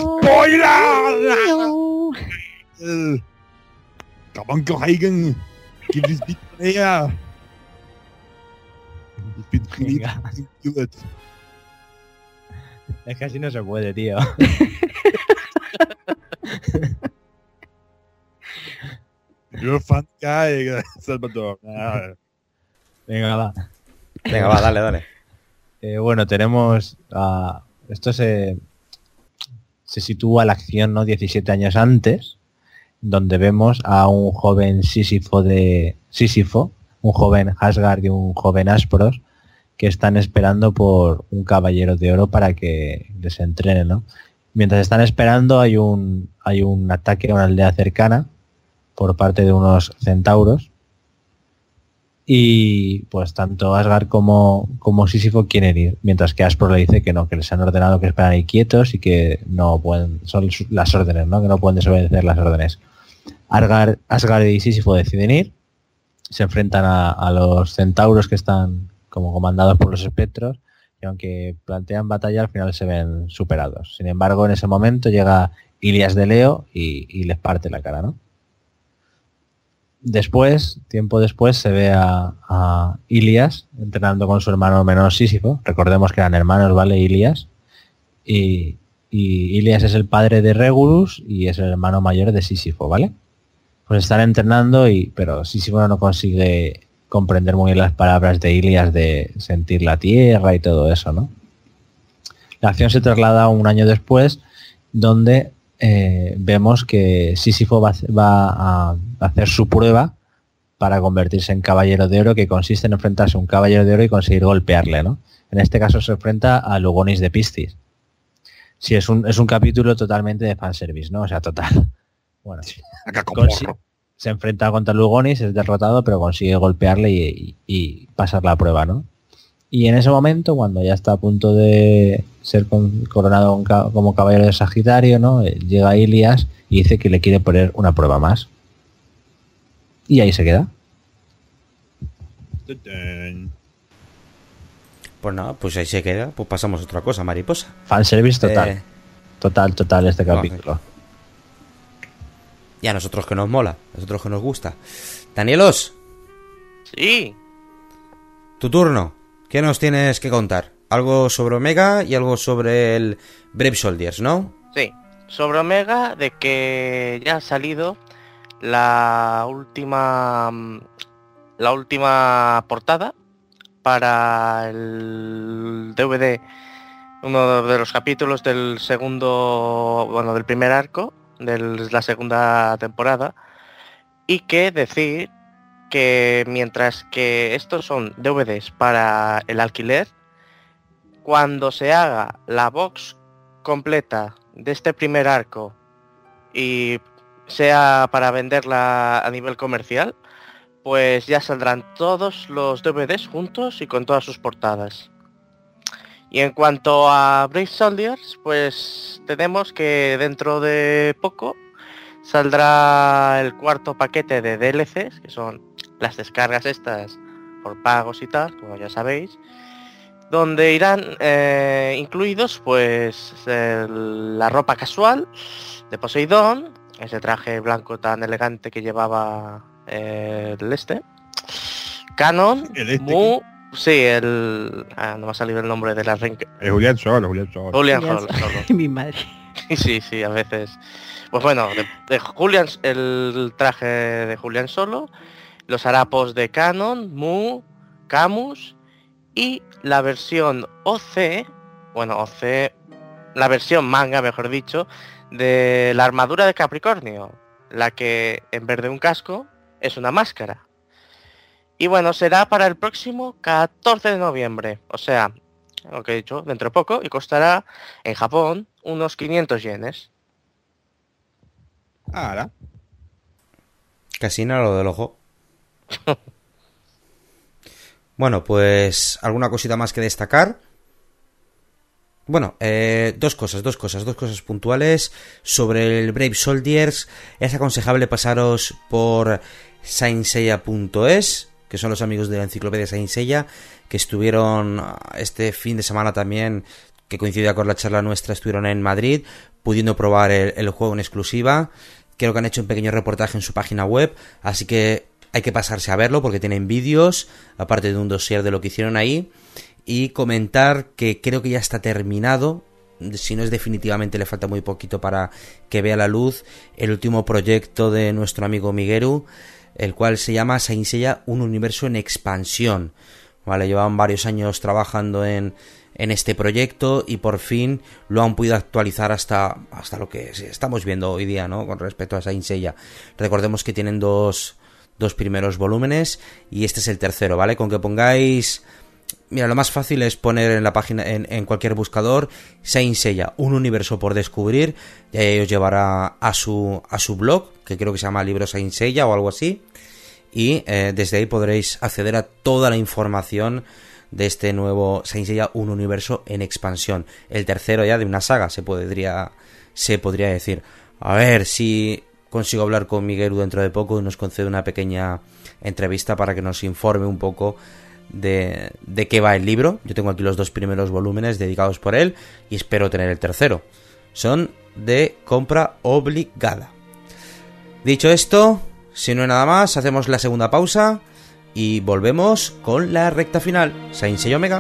¡Cabrón, que Hagen! Es que así no se puede, tío. Yo fan guy, Salvador. Venga, va. Venga, va, dale. Bueno, tenemos... esto se sitúa la acción, ¿no? 17 años antes, donde vemos a un joven Sísifo, un joven Asgard y un joven Aspros, que están esperando por un caballero de oro para que les entrene, ¿no? Mientras están esperando hay un ataque a una aldea cercana por parte de unos centauros y pues tanto Asgard como Sísifo quieren ir, mientras que Aspro le dice que no, que les han ordenado que esperan ahí quietos y que no pueden, son las órdenes, ¿no? Que no pueden desobedecer las órdenes. Asgard y Sísifo deciden ir, se enfrentan a los centauros que están como comandados por los espectros, y aunque plantean batalla al final se ven superados. Sin embargo, en ese momento llega Ilias de Leo y les parte la cara, ¿no? Tiempo después, se ve a Ilias entrenando con su hermano menor Sísifo. Recordemos que eran hermanos, ¿vale? Ilias. Y Ilias es el padre de Regulus y es el hermano mayor de Sísifo, ¿vale? Pues están entrenando, pero Sísifo no consigue comprender muy bien las palabras de Ilias de sentir la tierra y todo eso, ¿no? La acción se traslada un año después, donde vemos que Sísifo va a hacer su prueba para convertirse en caballero de oro, que consiste en enfrentarse a un caballero de oro y conseguir golpearle, ¿no? En este caso se enfrenta a Lugonis de Piscis. Sí, es un capítulo totalmente de fanservice, ¿no? O sea, total. Bueno, se enfrenta contra Lugonis, es derrotado, pero consigue golpearle y pasar la prueba, ¿no? Y en ese momento, cuando ya está a punto de ser coronado como caballero de Sagitario, ¿no? Llega Ilias y dice que le quiere poner una prueba más. Y ahí se queda. Pues nada, pues ahí se queda. Pues pasamos a otra cosa, mariposa. Fanservice total. Total este capítulo. Y a nosotros que nos mola, a nosotros que nos gusta. Danielos. Sí. Tu turno. ¿Qué nos tienes que contar? Algo sobre Omega y algo sobre el Brave Soldiers, ¿no? Sí. Sobre Omega, de que ya ha salido la última portada para el DVD, uno de los capítulos del del primer arco de la segunda temporada, y que decir que mientras que estos son DVDs para el alquiler, cuando se haga la box completa de este primer arco y sea para venderla a nivel comercial, pues ya saldrán todos los DVDs juntos y con todas sus portadas. Y en cuanto a Brave Soldiers, pues tenemos que dentro de poco saldrá el cuarto paquete de DLCs, que son las descargas estas por pagos y tal, como ya sabéis, donde irán incluidos pues la ropa casual de Poseidón, ese traje blanco tan elegante que llevaba Canon, Mu, sí, no me ha salido el nombre de la Julián Solo. Mi madre. Sí, a veces. Pues bueno, de Julián, el traje de Julián Solo, los harapos de Canon, Mu, Camus y la versión la versión manga, mejor dicho, de la armadura de Capricornio, la que en vez de un casco es una máscara. Y bueno, será para el próximo 14 de noviembre, o sea, lo que he dicho, dentro de poco, y costará en Japón unos 500 yenes. Ahora. Casi nada lo del ojo. Bueno, pues alguna cosita más que destacar. Bueno, dos cosas puntuales. Sobre el Brave Soldiers, es aconsejable pasaros por saintseiya.es, que son los amigos de la enciclopedia Saint Seiya, que estuvieron este fin de semana también, que coincidía con la charla nuestra, estuvieron en Madrid, pudiendo probar el juego en exclusiva. Creo que han hecho un pequeño reportaje en su página web, así que hay que pasarse a verlo porque tienen vídeos, aparte de un dossier de lo que hicieron ahí. Y comentar que creo que ya está terminado, si no es definitivamente, le falta muy poquito para que vea la luz, el último proyecto de nuestro amigo Migueru, el cual se llama Saint Seiya, un universo en expansión. Vale, llevaban varios años trabajando en este proyecto y por fin lo han podido actualizar hasta lo que estamos viendo hoy día, ¿no? Con respecto a Saint Seiya. Recordemos que tienen dos primeros volúmenes y este es el tercero, ¿vale? Con que pongáis... Mira, lo más fácil es poner en la página, en cualquier buscador, Saint Seiya, un universo por descubrir, y ahí os llevará a su blog, que creo que se llama Libro Saint Seiya o algo así, y desde ahí podréis acceder a toda la información de este nuevo Saint Seiya, un universo en expansión. El tercero ya de una saga, se podría decir. A ver si consigo hablar con Miguel dentro de poco y nos concede una pequeña entrevista para que nos informe un poco de qué va el libro. Yo tengo aquí los 2 primeros volúmenes dedicados por él y espero tener el tercero. Son de compra obligada. Dicho esto, si no hay nada más, hacemos la segunda pausa y volvemos con la recta final. Saint Seiya Omega.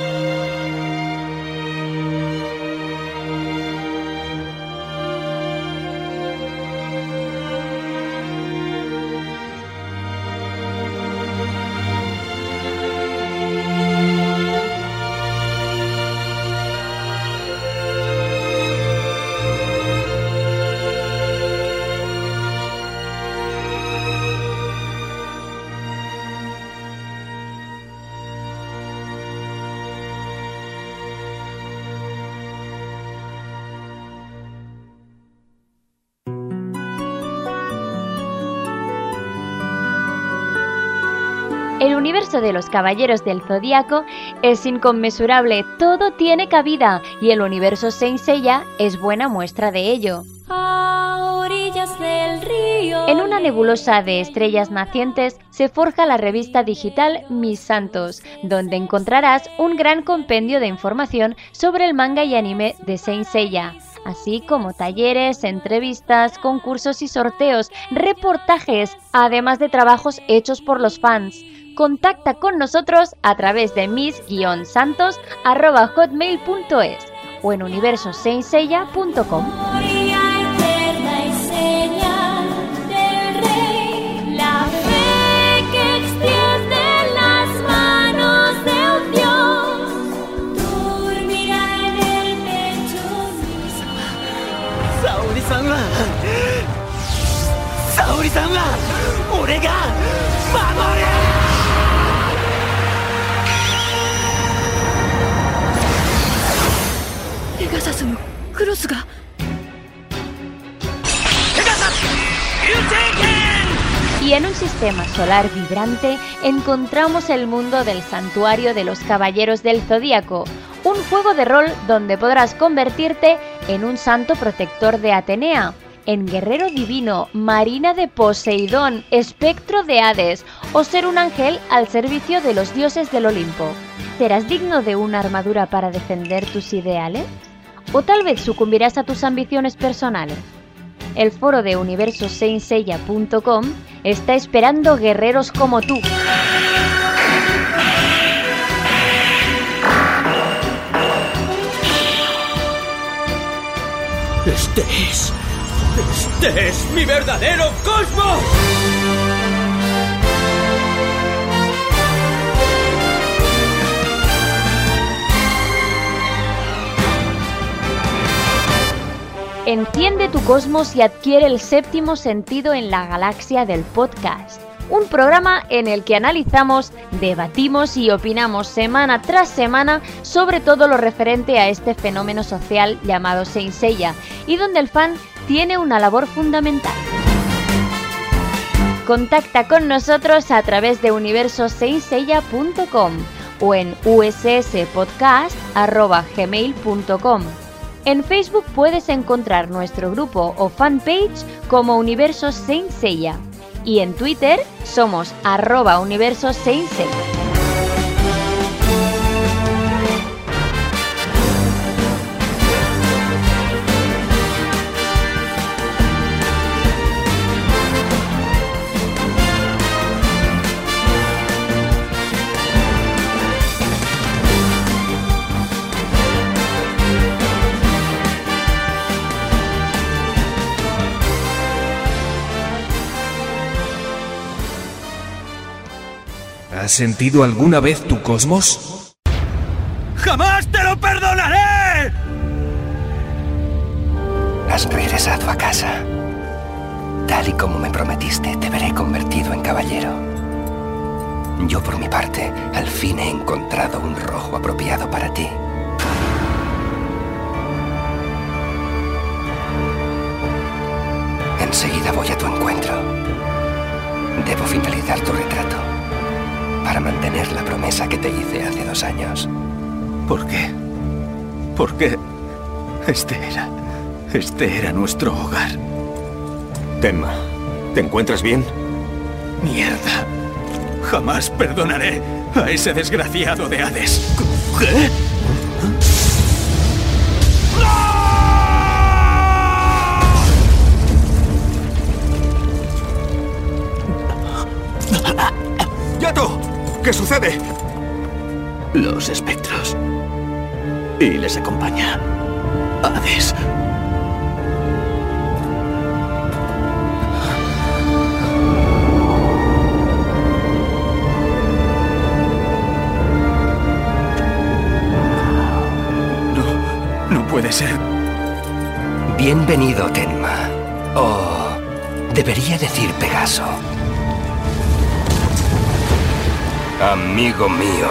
El universo de los Caballeros del Zodíaco es inconmensurable, todo tiene cabida, y el universo Saint Seiya es buena muestra de ello. A orillas del río. En una nebulosa de estrellas nacientes se forja la revista digital Mis Santos, donde encontrarás un gran compendio de información sobre el manga y anime de Saint Seiya, así como talleres, entrevistas, concursos y sorteos, reportajes, además de trabajos hechos por los fans. Contacta con nosotros a través de mis-santos@hotmail.es o en universosaintseiya.com. Y en un sistema solar vibrante encontramos el mundo del Santuario de los Caballeros del Zodíaco, un juego de rol donde podrás convertirte en un santo protector de Atenea, en guerrero divino, marina de Poseidón, espectro de Hades o ser un ángel al servicio de los dioses del Olimpo. ¿Serás digno de una armadura para defender tus ideales? ¿O tal vez sucumbirás a tus ambiciones personales? El foro de universosaintseiya.com está esperando guerreros como tú. Este es mi verdadero cosmos. Enciende tu cosmos y adquiere el séptimo sentido en la galaxia del podcast. Un programa en el que analizamos, debatimos y opinamos semana tras semana sobre todo lo referente a este fenómeno social llamado Saint Seiya y donde el fan tiene una labor fundamental. Contacta con nosotros a través de universosaintseiya.com o en usspodcast@gmail.com. En Facebook puedes encontrar nuestro grupo o fanpage como Universo Saint Seiya y en Twitter somos @universosaintseiya. ¿Has sentido alguna vez tu cosmos? ¡Jamás te lo perdonaré! Has regresado a casa. Tal y como me prometiste, te veré convertido en caballero. Yo, por mi parte, al fin he encontrado un rojo apropiado para ti. Enseguida voy a tu encuentro. Debo finalizar tu retrato para mantener la promesa que te hice hace 2 años. ¿Por qué? ¿Por qué? Este era nuestro hogar. Tenma, ¿te encuentras bien? ¡Mierda! Jamás perdonaré a ese desgraciado de Hades. ¿Qué? ¡Yato! ¿Qué sucede? Los espectros. Y les acompaña Hades. No puede ser. Bienvenido, Tenma. Oh, debería decir Pegaso. Amigo mío.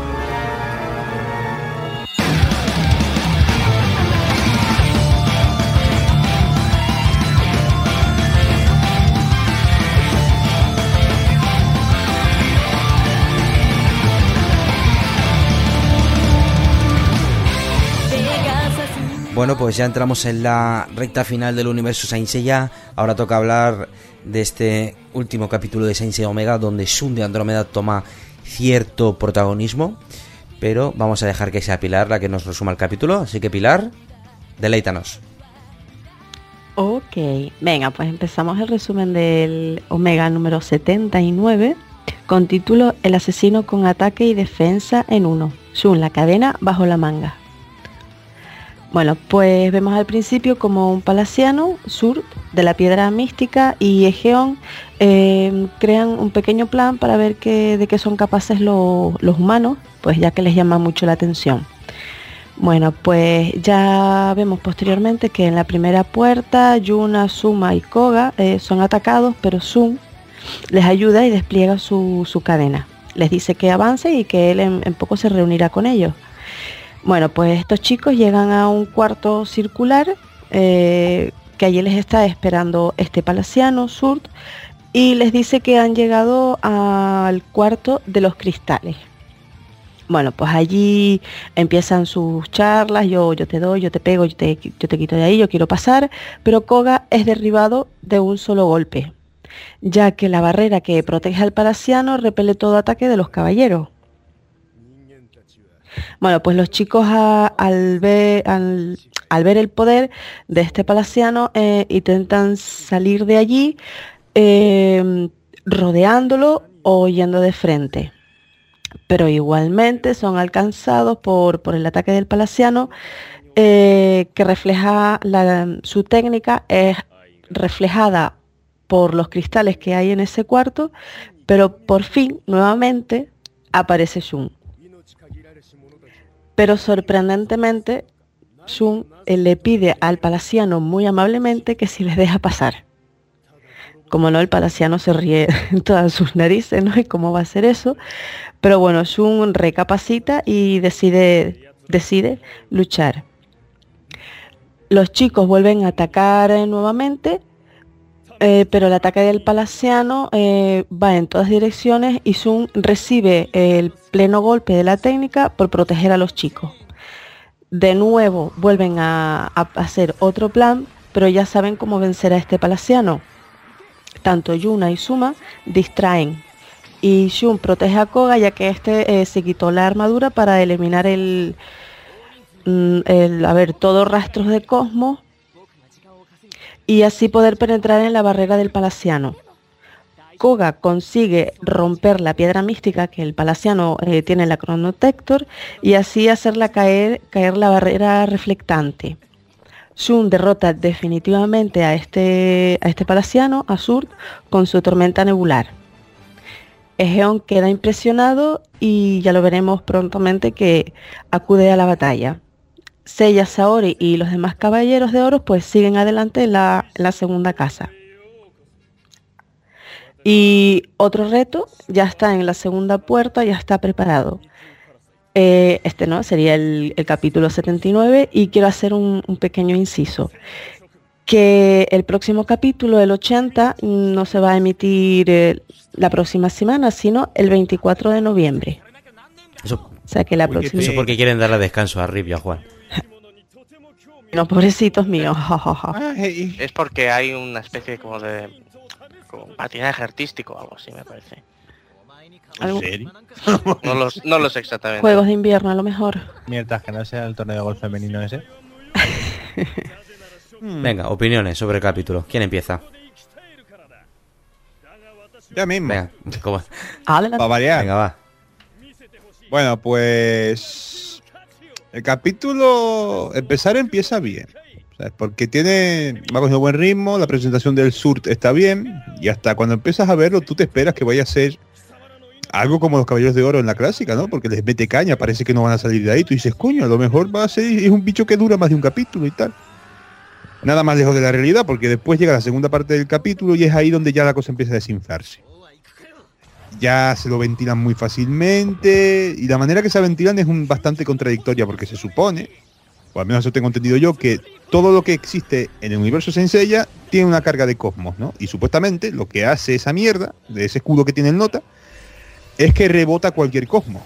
Bueno, pues ya entramos en la recta final del universo Saint Seiya. Ahora toca hablar de este último capítulo de Saint Seiya Omega, donde Shun de Andrómeda toma cierto protagonismo, pero vamos a dejar que sea Pilar la que nos resuma el capítulo. Así que, Pilar, deleítanos. Ok, venga, pues empezamos el resumen del Omega número 79 con título El asesino con ataque y defensa en uno. Shun, la cadena bajo la manga. Bueno, pues vemos al principio como un palaciano, Surt, de la piedra mística, y Egeon crean un pequeño plan para ver de qué son capaces los humanos, pues ya que les llama mucho la atención. Bueno, pues ya vemos posteriormente que en la primera puerta Yuna, Suma y Koga son atacados, pero Shun les ayuda y despliega su cadena. Les dice que avance y que él en poco se reunirá con ellos. Bueno, pues estos chicos llegan a un cuarto circular que allí les está esperando este palaciano, Surt, y les dice que han llegado al cuarto de los cristales. Bueno, pues allí empiezan sus charlas, yo te doy, yo te pego, yo te quito de ahí, yo quiero pasar, pero Koga es derribado de un solo golpe, ya que la barrera que protege al palaciano repele todo ataque de los caballeros. Bueno, pues los chicos al ver el poder de este palaciano intentan salir de allí rodeándolo o yendo de frente. Pero igualmente son alcanzados por el ataque del palaciano que refleja su técnica es reflejada por los cristales que hay en ese cuarto, pero por fin nuevamente aparece Shun. Pero sorprendentemente, Shun le pide al palaciano muy amablemente que si les deja pasar. Como no, el palaciano se ríe en todas sus narices, ¿no? ¿Y cómo va a ser eso? Pero bueno, Shun recapacita y decide luchar. Los chicos vuelven a atacar nuevamente, pero el ataque del palaciano va en todas direcciones y Shun recibe el pleno golpe de la técnica por proteger a los chicos. De nuevo vuelven a hacer otro plan, pero ya saben cómo vencer a este palaciano. Tanto Yuna y Suma distraen y Shun protege a Koga, ya que este se quitó la armadura para eliminar todo rastros de cosmos y así poder penetrar en la barrera del palaciano. Koga consigue romper la piedra mística que el palaciano tiene en la Chronotector y así hacerla caer la barrera reflectante. Shun derrota definitivamente a este palaciano, a Surt, con su tormenta nebular. Egeon queda impresionado y ya lo veremos prontamente que acude a la batalla. Seiya, Saori y los demás caballeros de oro pues siguen adelante en la segunda casa. Y otro reto ya está en la segunda puerta, ya está preparado. No sería el capítulo 79 y quiero hacer un pequeño inciso. Que el próximo capítulo, el 80, no se va a emitir la próxima semana, sino el 24 de noviembre. Eso, o sea que la próxima... Eso porque quieren darle descanso a Rip y a Juan. No, pobrecitos míos. Es porque hay una especie como de patinaje artístico o algo así, me parece. ¿En serio? No lo sé exactamente. Juegos de invierno, a lo mejor. Mientras que no sea el torneo de golf femenino ese. Venga, opiniones sobre el capítulo. ¿Quién empieza? Ya mismo. Venga, ¿cómo? Para variar. Venga, va. Bueno, pues el capítulo empieza bien. O sea, porque va con un buen ritmo, la presentación del sur está bien, y hasta cuando empiezas a verlo tú te esperas que vaya a ser algo como los Caballeros de Oro en la clásica, ¿no? Porque les mete caña, parece que no van a salir de ahí. Tú dices, coño, a lo mejor va a ser, es un bicho que dura más de un capítulo y tal. Nada más lejos de la realidad, porque después llega la segunda parte del capítulo y es ahí donde ya la cosa empieza a desinflarse. Ya se lo ventilan muy fácilmente, y la manera que se ventilan es bastante contradictoria, porque se supone, o al menos eso tengo entendido yo, que todo lo que existe en el universo Saint Seiya tiene una carga de cosmos, ¿no? Y supuestamente lo que hace esa mierda, de ese escudo que tiene el Nota, es que rebota cualquier cosmos.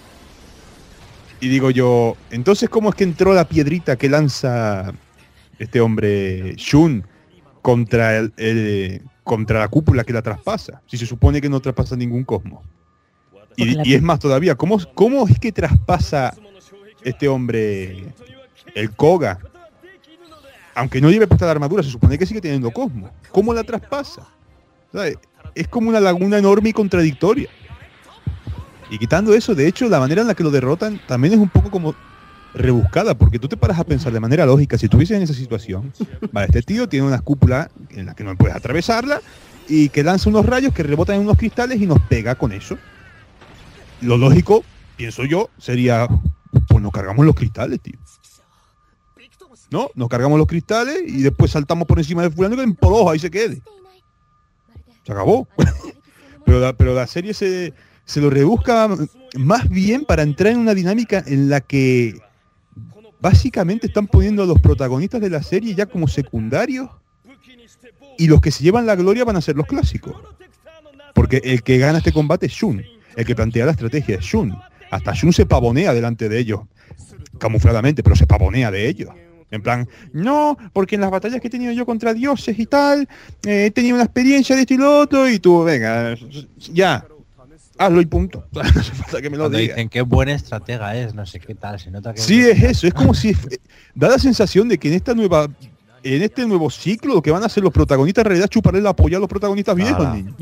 Y digo yo, entonces ¿cómo es que entró la piedrita que lanza este hombre Shun contra contra la cúpula que la traspasa? Si se supone que no traspasa ningún cosmos. Y es más todavía, ¿cómo es que traspasa este hombre el Koga? Aunque no lleve puesta la armadura, se supone que sigue teniendo cosmos. ¿Cómo la traspasa? ¿Sabes? Es como una laguna enorme y contradictoria. Y quitando eso, de hecho, la manera en la que lo derrotan también es un poco como rebuscada, porque tú te paras a pensar de manera lógica, si estuvieses en esa situación, vale, este tío tiene una cúpula en la que no puedes atravesarla y que lanza unos rayos que rebotan en unos cristales y nos pega con eso. Lo lógico, pienso yo, sería, pues nos cargamos los cristales, tío. ¿No? Nos cargamos los cristales y después saltamos por encima de fulano que en polojo ahí se quede. Se acabó. pero la serie se lo rebusca más bien para entrar en una dinámica en la que básicamente están poniendo a los protagonistas de la serie ya como secundarios, y los que se llevan la gloria van a ser los clásicos. Porque el que gana este combate es Shun, el que plantea la estrategia es Shun. Hasta Shun se pavonea delante de ellos, camufladamente, pero se pavonea de ellos. En plan, no, porque en las batallas que he tenido yo contra dioses y tal, he tenido una experiencia de esto y lo otro, y tú, venga, ya, hazlo y punto. No hace falta que me lo digas. Dicen qué buena estratega es, no sé qué tal, se nota que... Sí, es eso, es como si... Da la sensación de que en este nuevo ciclo lo que van a hacer los protagonistas en realidad es chuparle la polla a los protagonistas viejos, niños.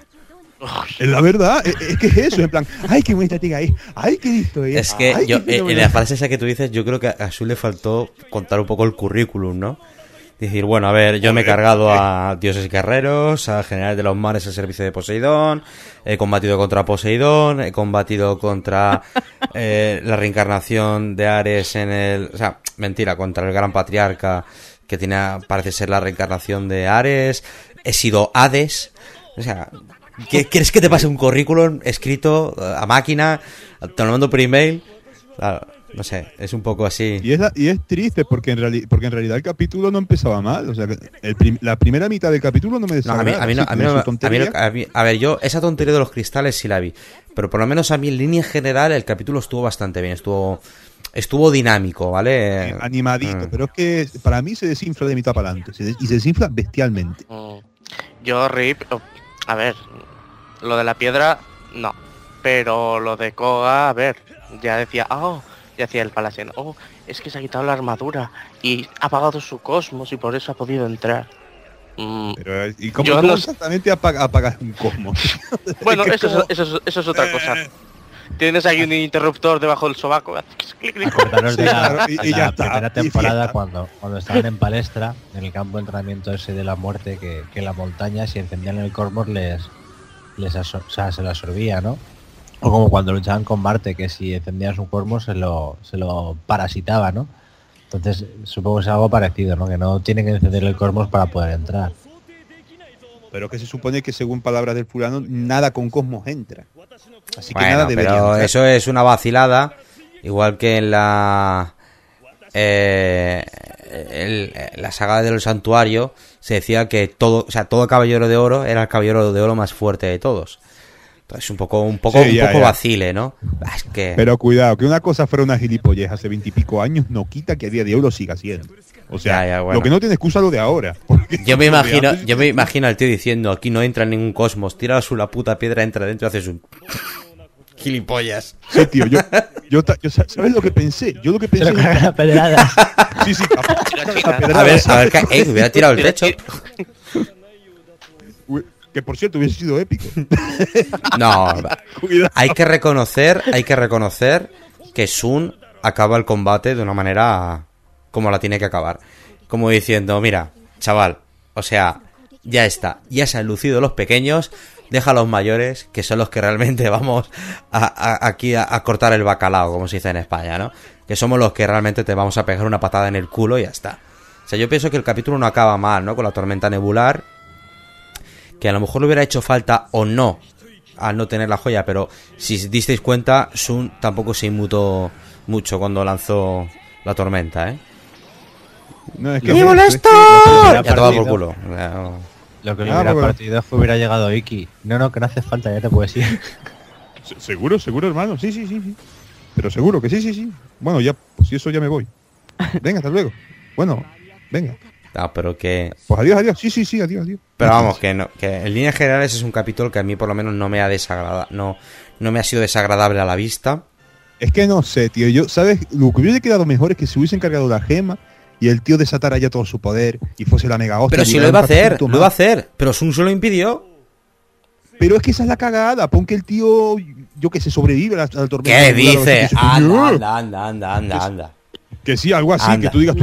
Es la verdad, es que es eso, en plan, ay, qué buena estratega es, ay, qué listo es. Es que ay, yo, en la frase esa que tú dices, yo creo que a Shun le faltó contar un poco el currículum, ¿no? Decir, bueno, a ver, yo me he cargado a dioses y guerreros, a generales de los mares al servicio de Poseidón, he combatido contra Poseidón, he combatido contra la reencarnación de Ares o sea, mentira, contra el gran patriarca que parece ser la reencarnación de Ares, he sido Hades, o sea... ¿Quieres que te pase un currículum escrito a máquina? Te lo mando por email. Claro, no sé, es un poco así. Y es triste porque en realidad el capítulo no empezaba mal. O sea, la primera mitad del capítulo no me desagrada. A ver, yo esa tontería de los cristales sí la vi. Pero por lo menos a mí en línea general el capítulo estuvo bastante bien. Estuvo dinámico, ¿vale? Animadito, pero es que para mí se desinfla de mitad para adelante. Y se desinfla bestialmente. Yo, Rip... A ver, lo de la piedra, no. Pero lo de Koga, a ver, ya decía, ya decía el Palaciano, es que se ha quitado la armadura y ha apagado su cosmos y por eso ha podido entrar. Pero, ¿y cómo exactamente apagas un cosmos? Bueno, eso es otra cosa. Tienes ahí un interruptor debajo del sobaco. Acordaros de la primera temporada cuando estaban en palestra, en el campo de entrenamiento ese de la muerte, que en la montaña, si encendían el cosmos se lo absorbía, ¿no? O como cuando luchaban con Marte, que si encendían su cuerpo se lo parasitaba, ¿no? Entonces supongo que es algo parecido, ¿no? Que no tienen que encender el cosmos para poder entrar. Pero que se supone que según palabras del fulano, nada con cosmos entra. Así que bueno, nada debería pero entrar. eso es una vacilada, igual que en la saga del santuario se decía que todo caballero de oro era el caballero de oro más fuerte de todos. Entonces un poco vacile, ¿no? Es que... Pero cuidado, que una cosa fuera una gilipollez hace 20 y pico años no quita que a día de hoy lo siga siendo. O sea, bueno. Lo que no tiene excusa lo de ahora. Yo me imagino al tío diciendo, aquí no entra ningún cosmos, tira la puta piedra, entra dentro y haces un... gilipollas. Sí, tío, yo ¿sabes lo que pensé? Yo lo que pensé... pedradas. Sí, a ver, me hubiera tirado el techo. Que por cierto hubiese sido épico. No, hay que reconocer que Sun acaba el combate de una manera como la tiene que acabar. Como diciendo, mira, chaval, o sea, ya está, ya se han lucido los pequeños, deja a los mayores, que son los que realmente vamos aquí a cortar el bacalao, como se dice en España, ¿no? Que somos los que realmente te vamos a pegar una patada en el culo y ya está. O sea, yo pienso que el capítulo no acaba mal, ¿no? Con la tormenta nebular, que a lo mejor le hubiera hecho falta o no al no tener la joya, pero si os disteis cuenta, Sun tampoco se inmutó mucho cuando lanzó la tormenta, ¿eh? No, es que ¡Me molesta! Ya todo por culo. Lo que le hubiera partido es que hubiera llegado Iki. No, que no hace falta, ya te puedes ir. Seguro, hermano. Sí. Pero seguro que sí. Bueno, ya, pues si eso ya me voy. Venga, hasta luego. Bueno, venga. No, pero que... Pues adiós. Sí, adiós. Pero vamos, que en líneas generales es un capítulo que a mí por lo menos no me ha desagradado, no me ha sido desagradable a la vista. Es que no sé, tío. Yo, ¿sabes? Lo que hubiese quedado mejor es que se hubiesen cargado la gema y el tío desatara ya todo su poder y fuese la mega hostia. Pero si lo iba a hacer, pero Sun se lo impidió. Pero es que esa es la cagada. Pon que el tío, yo que se sobrevive a la tormenta. ¿Qué dice? Anda. Que sí, algo así, que tú digas...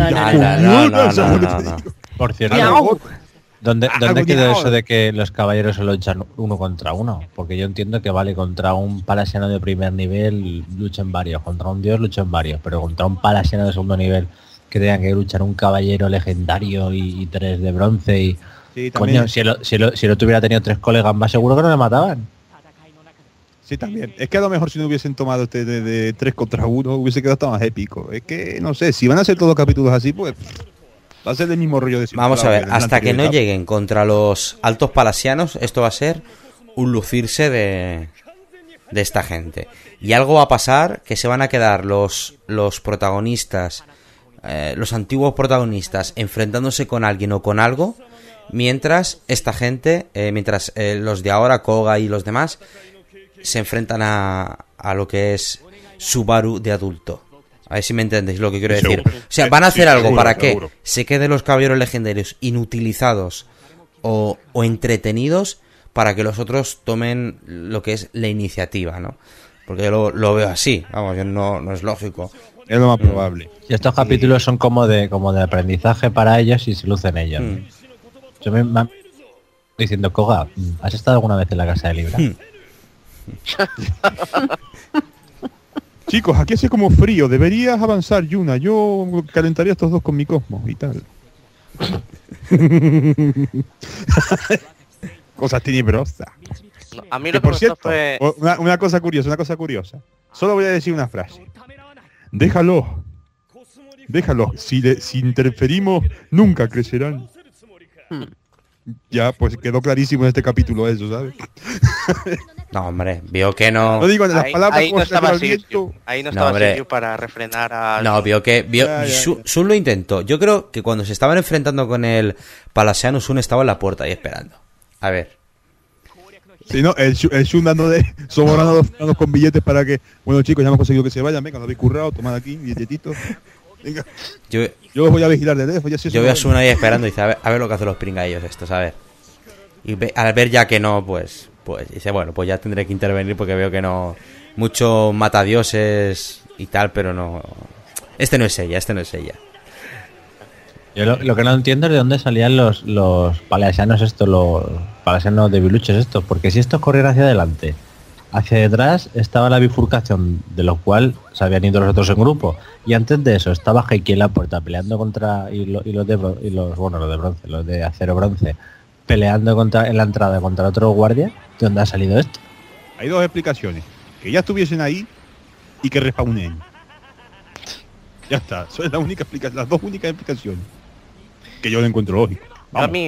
No. Por cierto, ¿dónde quedó eso de que los caballeros se luchan uno contra uno? Porque yo entiendo que vale, contra un palasiano de primer nivel luchan varios, contra un dios luchan varios, pero contra un palasiano de segundo nivel que tengan que luchar un caballero legendario y 3 de bronce y... Sí, coño, si el otro hubiera tenido 3 colegas más, seguro que no le mataban. Sí, también. Es que a lo mejor si no hubiesen tomado este de 3 contra 1 hubiese quedado hasta más épico. Es que, no sé, si van a ser todos capítulos así, pues va a ser el mismo rollo de siempre. Vamos a ver, hasta que no lleguen contra los altos palasianos, esto va a ser un lucirse de esta gente. Y algo va a pasar, que se van a quedar los protagonistas, los antiguos protagonistas, enfrentándose con alguien o con algo, mientras esta gente, los de ahora, Koga y los demás, se enfrentan a lo que es Subaru de adulto. A ver si me entendéis lo que quiero decir. O sea, van a hacer algo para que se queden los caballeros legendarios inutilizados o entretenidos, para que los otros tomen lo que es la iniciativa, ¿no? Porque yo lo veo así, vamos, no es lógico. Es lo más probable. Y estos capítulos son como de aprendizaje para ellos y se lucen ellos. Yo me diciendo, Koga, ¿has estado alguna vez en la casa de Libra? Chicos, aquí hace como frío, deberías avanzar, Yuna. Yo calentaría a estos dos con mi cosmos y tal. Cosas tenebrosas. No, a mí lo que por cierto, fue... una cosa curiosa. Solo voy a decir una frase. Déjalo. Si interferimos, nunca crecerán. Ya, pues quedó clarísimo en este capítulo eso, ¿sabes? No, hombre, vio que no... No digo, las palabras... Ahí no estaba Sirius para refrenar a... No, vio Sun lo intentó. Yo creo que cuando se estaban enfrentando con el Palasiano, Sun estaba en la puerta ahí esperando. A ver. Sí, no, el Shun sobornando con billetes para que... Bueno, chicos, ya hemos conseguido que se vayan. Venga, lo habéis currado, tomad aquí, billetitos. Venga. Yo os voy a vigilar de lejos. Yo veo a Sun ahí esperando y dice, a ver lo que hacen los pringaillos estos, a ver. Y al ver ya que no, pues dice, bueno, pues ya tendré que intervenir porque veo que no... Mucho matadioses y tal, pero no... Este no es ella. Yo lo que no entiendo es de dónde salían los palasianos estos, para ser unos debiluchos estos, porque si estos corrieran hacia adelante, hacia detrás estaba la bifurcación, de lo cual se habían ido los otros en grupo, y antes de eso estaba Heiki en la puerta peleando contra los de acero bronce peleando en la entrada contra otro guardia. ¿De dónde ha salido esto? Hay dos explicaciones: que ya estuviesen ahí y que respawnen. Ya está, son las dos únicas explicaciones que yo le encuentro lógico. A mí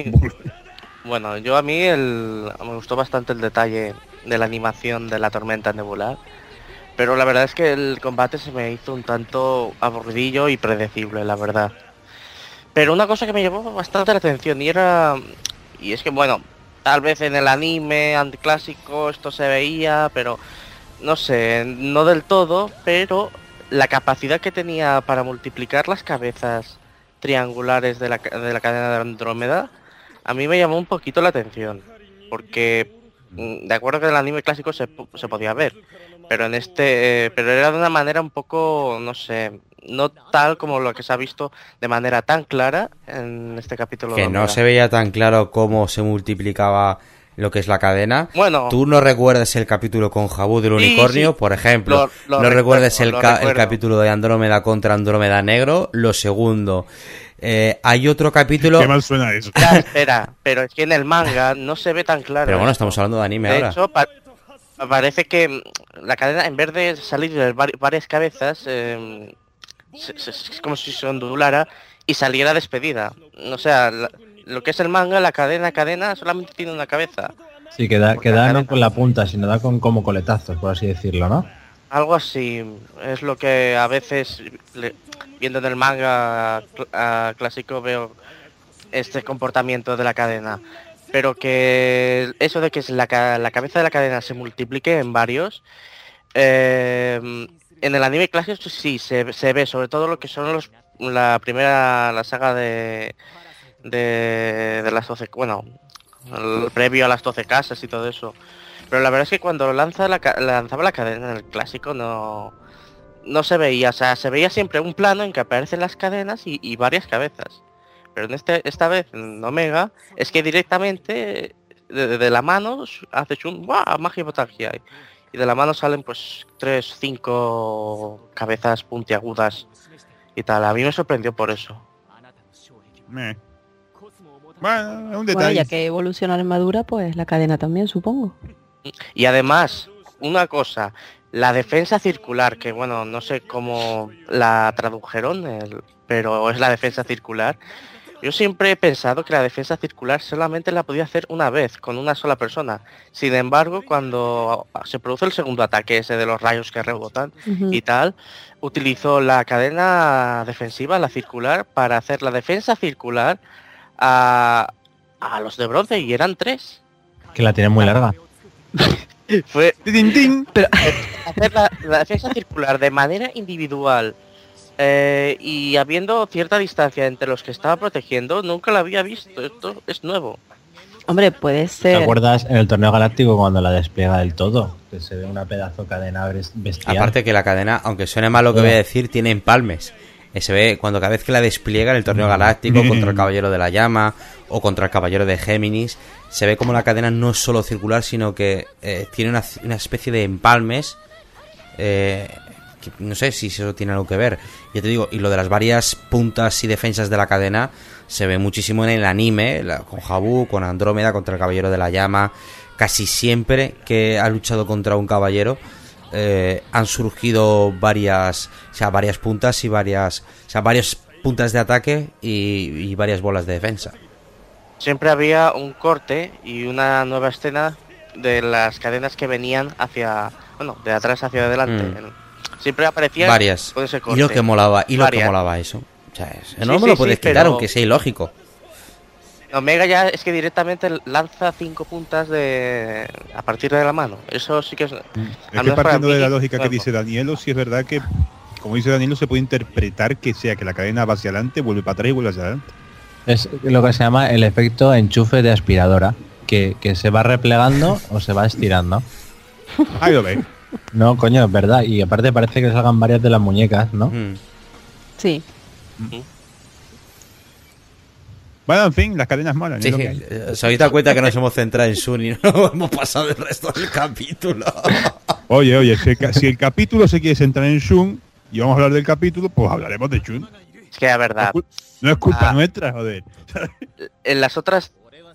me gustó bastante el detalle de la animación de la tormenta nebular, pero la verdad es que el combate se me hizo un tanto aburridillo y predecible, la verdad. Pero una cosa que me llamó bastante la atención y es que bueno, tal vez en el anime anticlásico esto se veía, pero no sé, no del todo, pero la capacidad que tenía para multiplicar las cabezas triangulares de la cadena de Andrómeda a mí me llamó un poquito la atención, porque de acuerdo que en el anime clásico se podía ver, pero en pero era de una manera un poco, no sé, no tal como lo que se ha visto de manera tan clara en este capítulo. Que no se veía tan claro cómo se multiplicaba lo que es la cadena. Bueno, tú no recuerdas el capítulo con Jabú del unicornio, sí, por ejemplo. No recuerdas el capítulo de Andrómeda contra Andrómeda Negro. Lo segundo, hay otro capítulo. Qué mal suena eso. Ya, espera, pero es que en el manga no se ve tan claro. Pero bueno, estamos hablando de anime ahora. De hecho, parece que la cadena, en vez de salir de varias cabezas, es como si se ondulara y saliera despedida. O sea, lo que es el manga, la cadena solamente tiene una cabeza. Sí, que da no con la punta, sino da con como coletazos, por así decirlo, ¿no? Algo así, es lo que a veces, viendo en el manga clásico, veo este comportamiento de la cadena. Pero que eso de que la cabeza de la cadena se multiplique en varios, en el anime clásico sí se ve, sobre todo lo que son la saga de las 12, bueno, previo a las 12 casas y todo eso. Pero la verdad es que cuando lanzaba la cadena en el clásico no se veía, o sea, se veía siempre un plano en que aparecen las cadenas y varias cabezas. Pero en esta vez en Omega es que directamente de la mano haces un ¡buah! Magia y potagia. Y de la mano salen pues 3, 5 cabezas puntiagudas y tal. A mí me sorprendió por eso. Bueno, es un detalle. Bueno, ya que evoluciona la armadura, pues la cadena también, supongo. Y además, una cosa, la defensa circular, que bueno, no sé cómo la tradujeron, pero es la defensa circular. Yo siempre he pensado que la defensa circular solamente la podía hacer una vez, con una sola persona. Sin embargo, cuando se produce el segundo ataque, ese de los rayos que rebotan y tal, utilizó la cadena defensiva, la circular, para hacer la defensa circular a los de bronce, y eran 3. Que la tienen muy larga. Fue pero hacer la defensa circular de manera individual, y habiendo cierta distancia entre los que estaba protegiendo, nunca lo había visto. Esto es nuevo. Hombre, puede ser. ¿Te acuerdas en el torneo galáctico cuando la despliega del todo? Que se ve una pedazo cadena bestial. Aparte que la cadena, aunque suene mal lo que voy a decir, tiene empalmes. Se ve cuando cada vez que la despliega en el torneo galáctico contra el Caballero de la Llama o contra el Caballero de Géminis, se ve como la cadena no es solo circular, sino que tiene una especie de empalmes. Que no sé si eso tiene algo que ver. Ya te digo, y lo de las varias puntas y defensas de la cadena se ve muchísimo en el anime, con Jabú, con Andrómeda, contra el Caballero de la Llama. Casi siempre que ha luchado contra un caballero han surgido varias puntas y varias puntas de ataque y varias bolas de defensa. Siempre había un corte y una nueva escena de las cadenas que venían de atrás hacia adelante. Siempre aparecían varias. Con ese corte. Y lo que molaba eso. O sea, no me lo puedes quitar, aunque sea ilógico. Omega ya es que directamente lanza 5 puntas a partir de la mano. Eso sí que es... Es que partiendo de la lógica que dice Danielo, sí es verdad que, como dice Danielo, se puede interpretar que sea que la cadena va hacia adelante, vuelve para atrás y vuelve hacia adelante. Es lo que se llama el efecto enchufe de aspiradora, que se va replegando o se va estirando. Ahí lo veis. No, coño, es verdad. Y aparte parece que salgan varias de las muñecas, ¿no? Sí. Bueno, en fin, las cadenas molan. Sí, se habéis dado cuenta que nos hemos centrado en Shun y no hemos pasado el resto del capítulo. Oye, si el capítulo se quiere centrar en Shun y vamos a hablar del capítulo, pues hablaremos de Shun. Es que la verdad. No es culpa nuestra, joder. En las otras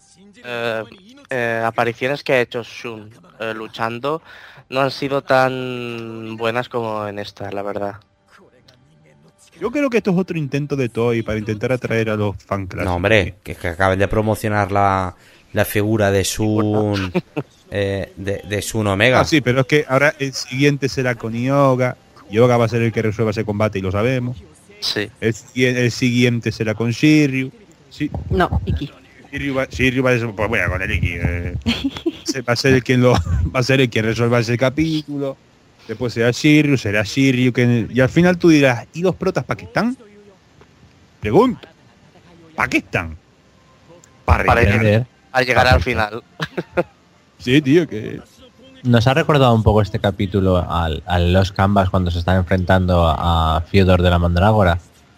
apariciones que ha hecho Shun luchando no han sido tan buenas como en esta, la verdad. Yo creo que esto es otro intento de Toei para intentar atraer a los fan clásicos. No, hombre, que acaben de promocionar la figura de Shun de Shun Omega. Ah, sí, pero es que ahora el siguiente será con Yoga. Yoga va a ser el que resuelva ese combate y lo sabemos. Sí. El siguiente será con Shiryu. Sí. No, Iki. Shiryu va a ser, pues bueno, con el Iki. Va a ser el quien resuelva ese capítulo. Después será Shiryu, y al final tú dirás, ¿y los protas para qué están? Pregunto. ¿Para qué están? Para llegar al final. Sí, tío, que... Nos ha recordado un poco este capítulo a los Canvas cuando se están enfrentando a Fyodor de la Mandrágora.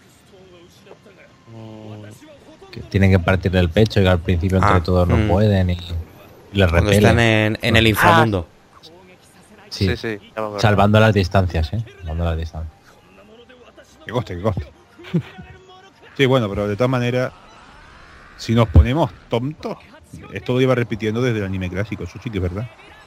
Que tienen que partirle el pecho y al principio entre todos no pueden y les repelen. Cuando están en el inframundo. Sí, salvando las distancias, salvando las distancias. Que coste. Sí, bueno, pero de todas maneras, si nos ponemos tontos, esto lo iba repitiendo desde el anime clásico, eso sí que es verdad.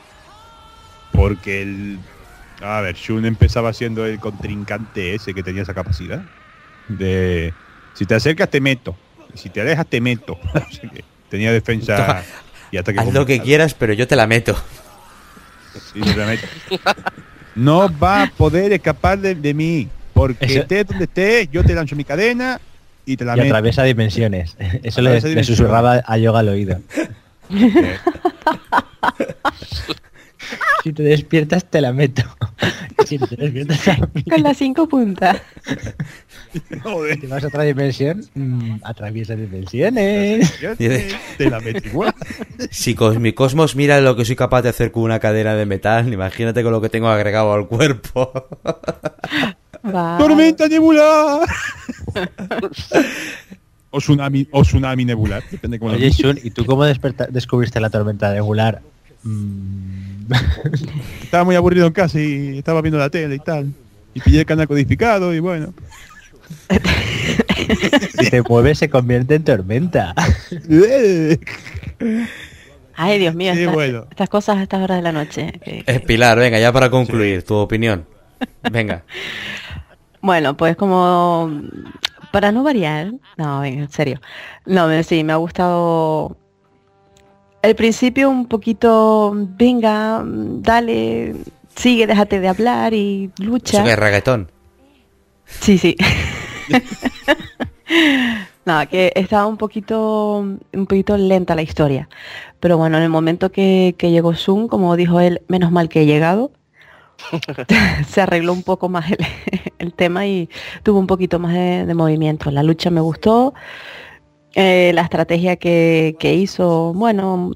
Porque Shun empezaba siendo el contrincante ese que tenía esa capacidad de si te acercas te meto, y si te alejas te meto. Tenía defensa y ataque. Haz lo que quieras, pero yo te la meto. Sí, te la meto. No va a poder escapar de mí, porque estés donde estés, yo te lanzo mi cadena y te la meto. Y atraviesa dimensiones. Eso le susurraba a Yoga al oído. Si te despiertas te la meto. Si te despiertas con las 5 puntas. Joder. Si vas a otra dimensión, atraviesa dimensiones. Te la meto igual. Si con mi cosmos mira lo que soy capaz de hacer con una cadena de metal, imagínate con lo que tengo agregado al cuerpo. Tormenta nebular. O tsunami nebular, depende cómo. Oye, Shun, ¿y tú cómo descubriste la tormenta nebular? Estaba muy aburrido en casa y estaba viendo la tele y tal. Y pillé el canal codificado y bueno. Si te mueves se convierte en tormenta. Ay, Dios mío, Sí, estas cosas a estas horas de la noche. Pilar, venga, ya para concluir, tu opinión. Venga. Bueno, pues como... Para no variar... No, venga, en serio. No, sí, me ha gustado... El principio un poquito... Venga, dale, sigue, déjate de hablar y lucha. ¿Eso que es reggaetón? Sí. No, que estaba un poquito lenta la historia. Pero bueno, en el momento que llegó Shun, como dijo él, menos mal que he llegado, se arregló un poco más el tema y tuvo un poquito más de movimiento. La lucha me gustó, la estrategia que hizo, bueno,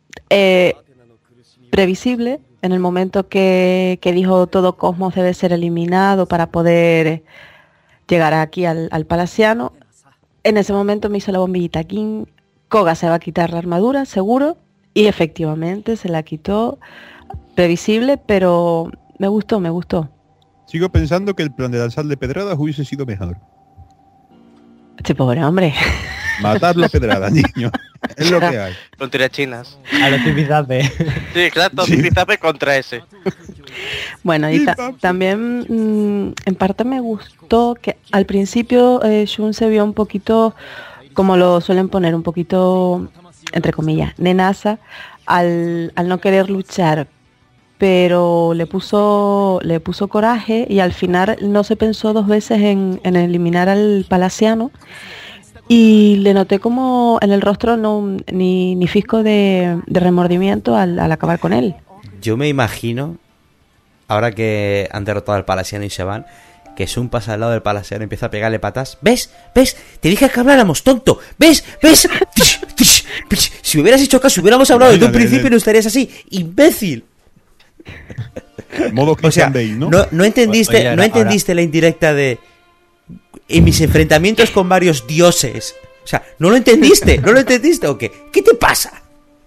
previsible. En el momento que dijo todo Cosmos debe ser eliminado para poder llegar aquí al Palaciano, en ese momento me hizo la bombillita. King Koga se va a quitar la armadura, seguro, y efectivamente se la quitó, previsible, pero me gustó. Sigo pensando que el plan de lanzarle pedradas hubiese sido mejor. Este pobre hombre. Matarlo a pedradas, niño. Es lo que hay. Con tirachinas. A lo Tipizape. Sí, claro, Tipizape contra ese. Bueno, y también en parte me gustó que al principio Shun se vio un poquito, como lo suelen poner, un poquito, entre comillas, nenaza, al no querer luchar, pero le puso coraje y al final no se pensó dos veces en eliminar al Palaciano. Y le noté como en el rostro ni fisco de remordimiento al acabar con él. Yo me imagino, ahora que han derrotado al Palaciano y se van, que Shun pasa al lado del Palaciano y empieza a pegarle patas. ¿Ves? Te dije que habláramos, tonto. ¿Ves? Si hubieras hecho caso, hubiéramos hablado desde un principio y no estarías así, imbécil. Modo Christian Bale, ¿no? No entendiste, Oye, no entendiste la indirecta de... En mis enfrentamientos con varios dioses O sea, ¿no lo entendiste? ¿No lo entendiste o qué? ¿Qué te pasa?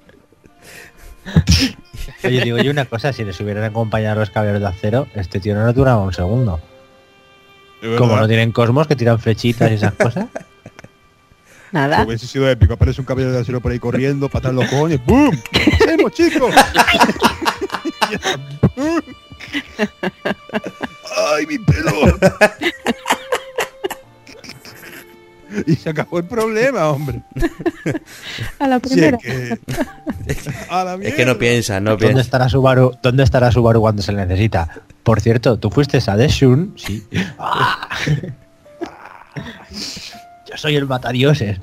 Oye, digo yo una cosa, si les hubieran acompañado los caballeros de acero, este tío no duraba un segundo. Como no tienen cosmos que tiran flechitas y esas cosas. Nada. Si hubiese sido épico, aparece un caballero de acero por ahí corriendo, patar los cojones, ¡boom! ¿Qué hacemos, chicos? ¡Ay, mi pelo! Y se acabó el problema, hombre. A la primera. Sí, a la es que no piensa, no ¿Dónde piensa. estará Subaru? ¿Dónde estará Subaru cuando se le necesita? Por cierto, tú fuiste a Deshun, sí. Yo soy el matadioses.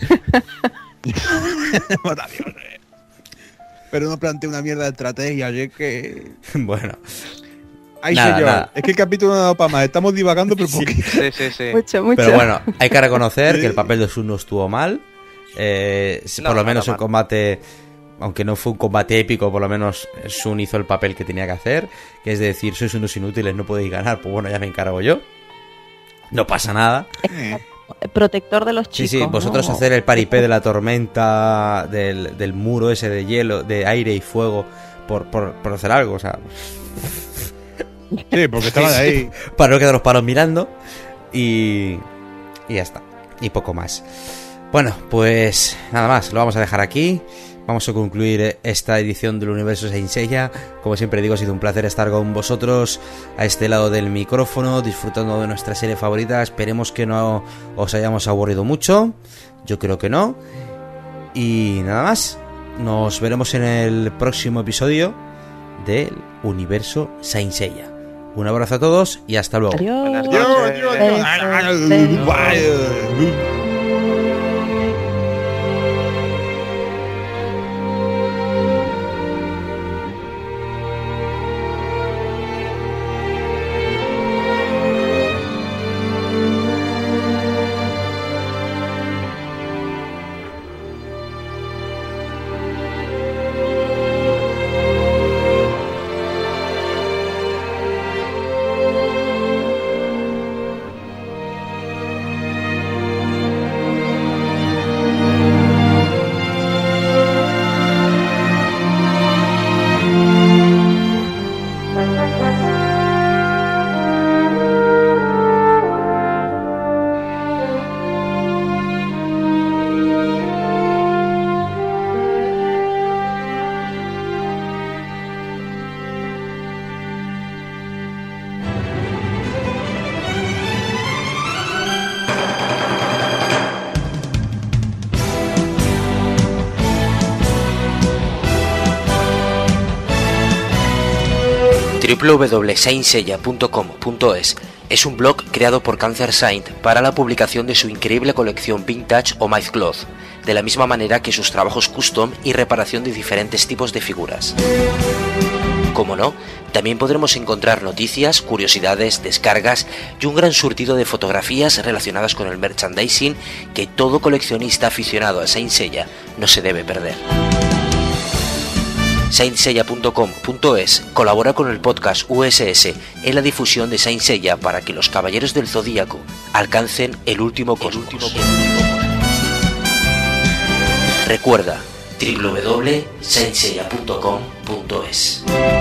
Matadioses. Pero no planteé una mierda de estrategia, y es que... Bueno. Ay, Nada, señor, nada. es que el capítulo no ha dado para más. Estamos divagando, pero poquito. Sí. Mucho. Pero bueno, hay que reconocer que el papel de Sun no estuvo mal. Por lo menos el combate, aunque no fue un combate épico, por lo menos Sun hizo el papel que tenía que hacer, que es decir, sois unos inútiles, no podéis ganar, pues bueno, ya me encargo yo. No pasa nada. Protector de los chicos. Sí, vosotros ¿no? hacer el paripé de la tormenta, del muro ese de hielo, de aire y fuego, por hacer algo, o sea... Sí, porque estaban ahí. Para no quedaros paros mirando. Y ya está. Y poco más. Bueno, pues nada más. Lo vamos a dejar aquí. Vamos a concluir esta edición del Universo Saint Seiya. Como siempre digo, ha sido un placer estar con vosotros a este lado del micrófono, disfrutando de nuestra serie favorita. Esperemos que no os hayamos aburrido mucho. Yo creo que no. Y nada más. Nos veremos en el próximo episodio del Universo Saint Seiya. Un abrazo a todos y hasta luego. Adiós. Buenas noches. www.saintseiya.com.es es un blog creado por Cancer Saint para la publicación de su increíble colección Vintage o MythCloth, de la misma manera que sus trabajos custom y reparación de diferentes tipos de figuras. Como no, también podremos encontrar noticias, curiosidades, descargas y un gran surtido de fotografías relacionadas con el merchandising que todo coleccionista aficionado a Saint Seiya no se debe perder. saintseiya.com.es colabora con el podcast USS en la difusión de Saint Seiya para que los Caballeros del Zodíaco alcancen el último cosmos. Recuerda www.saintseiya.com.es.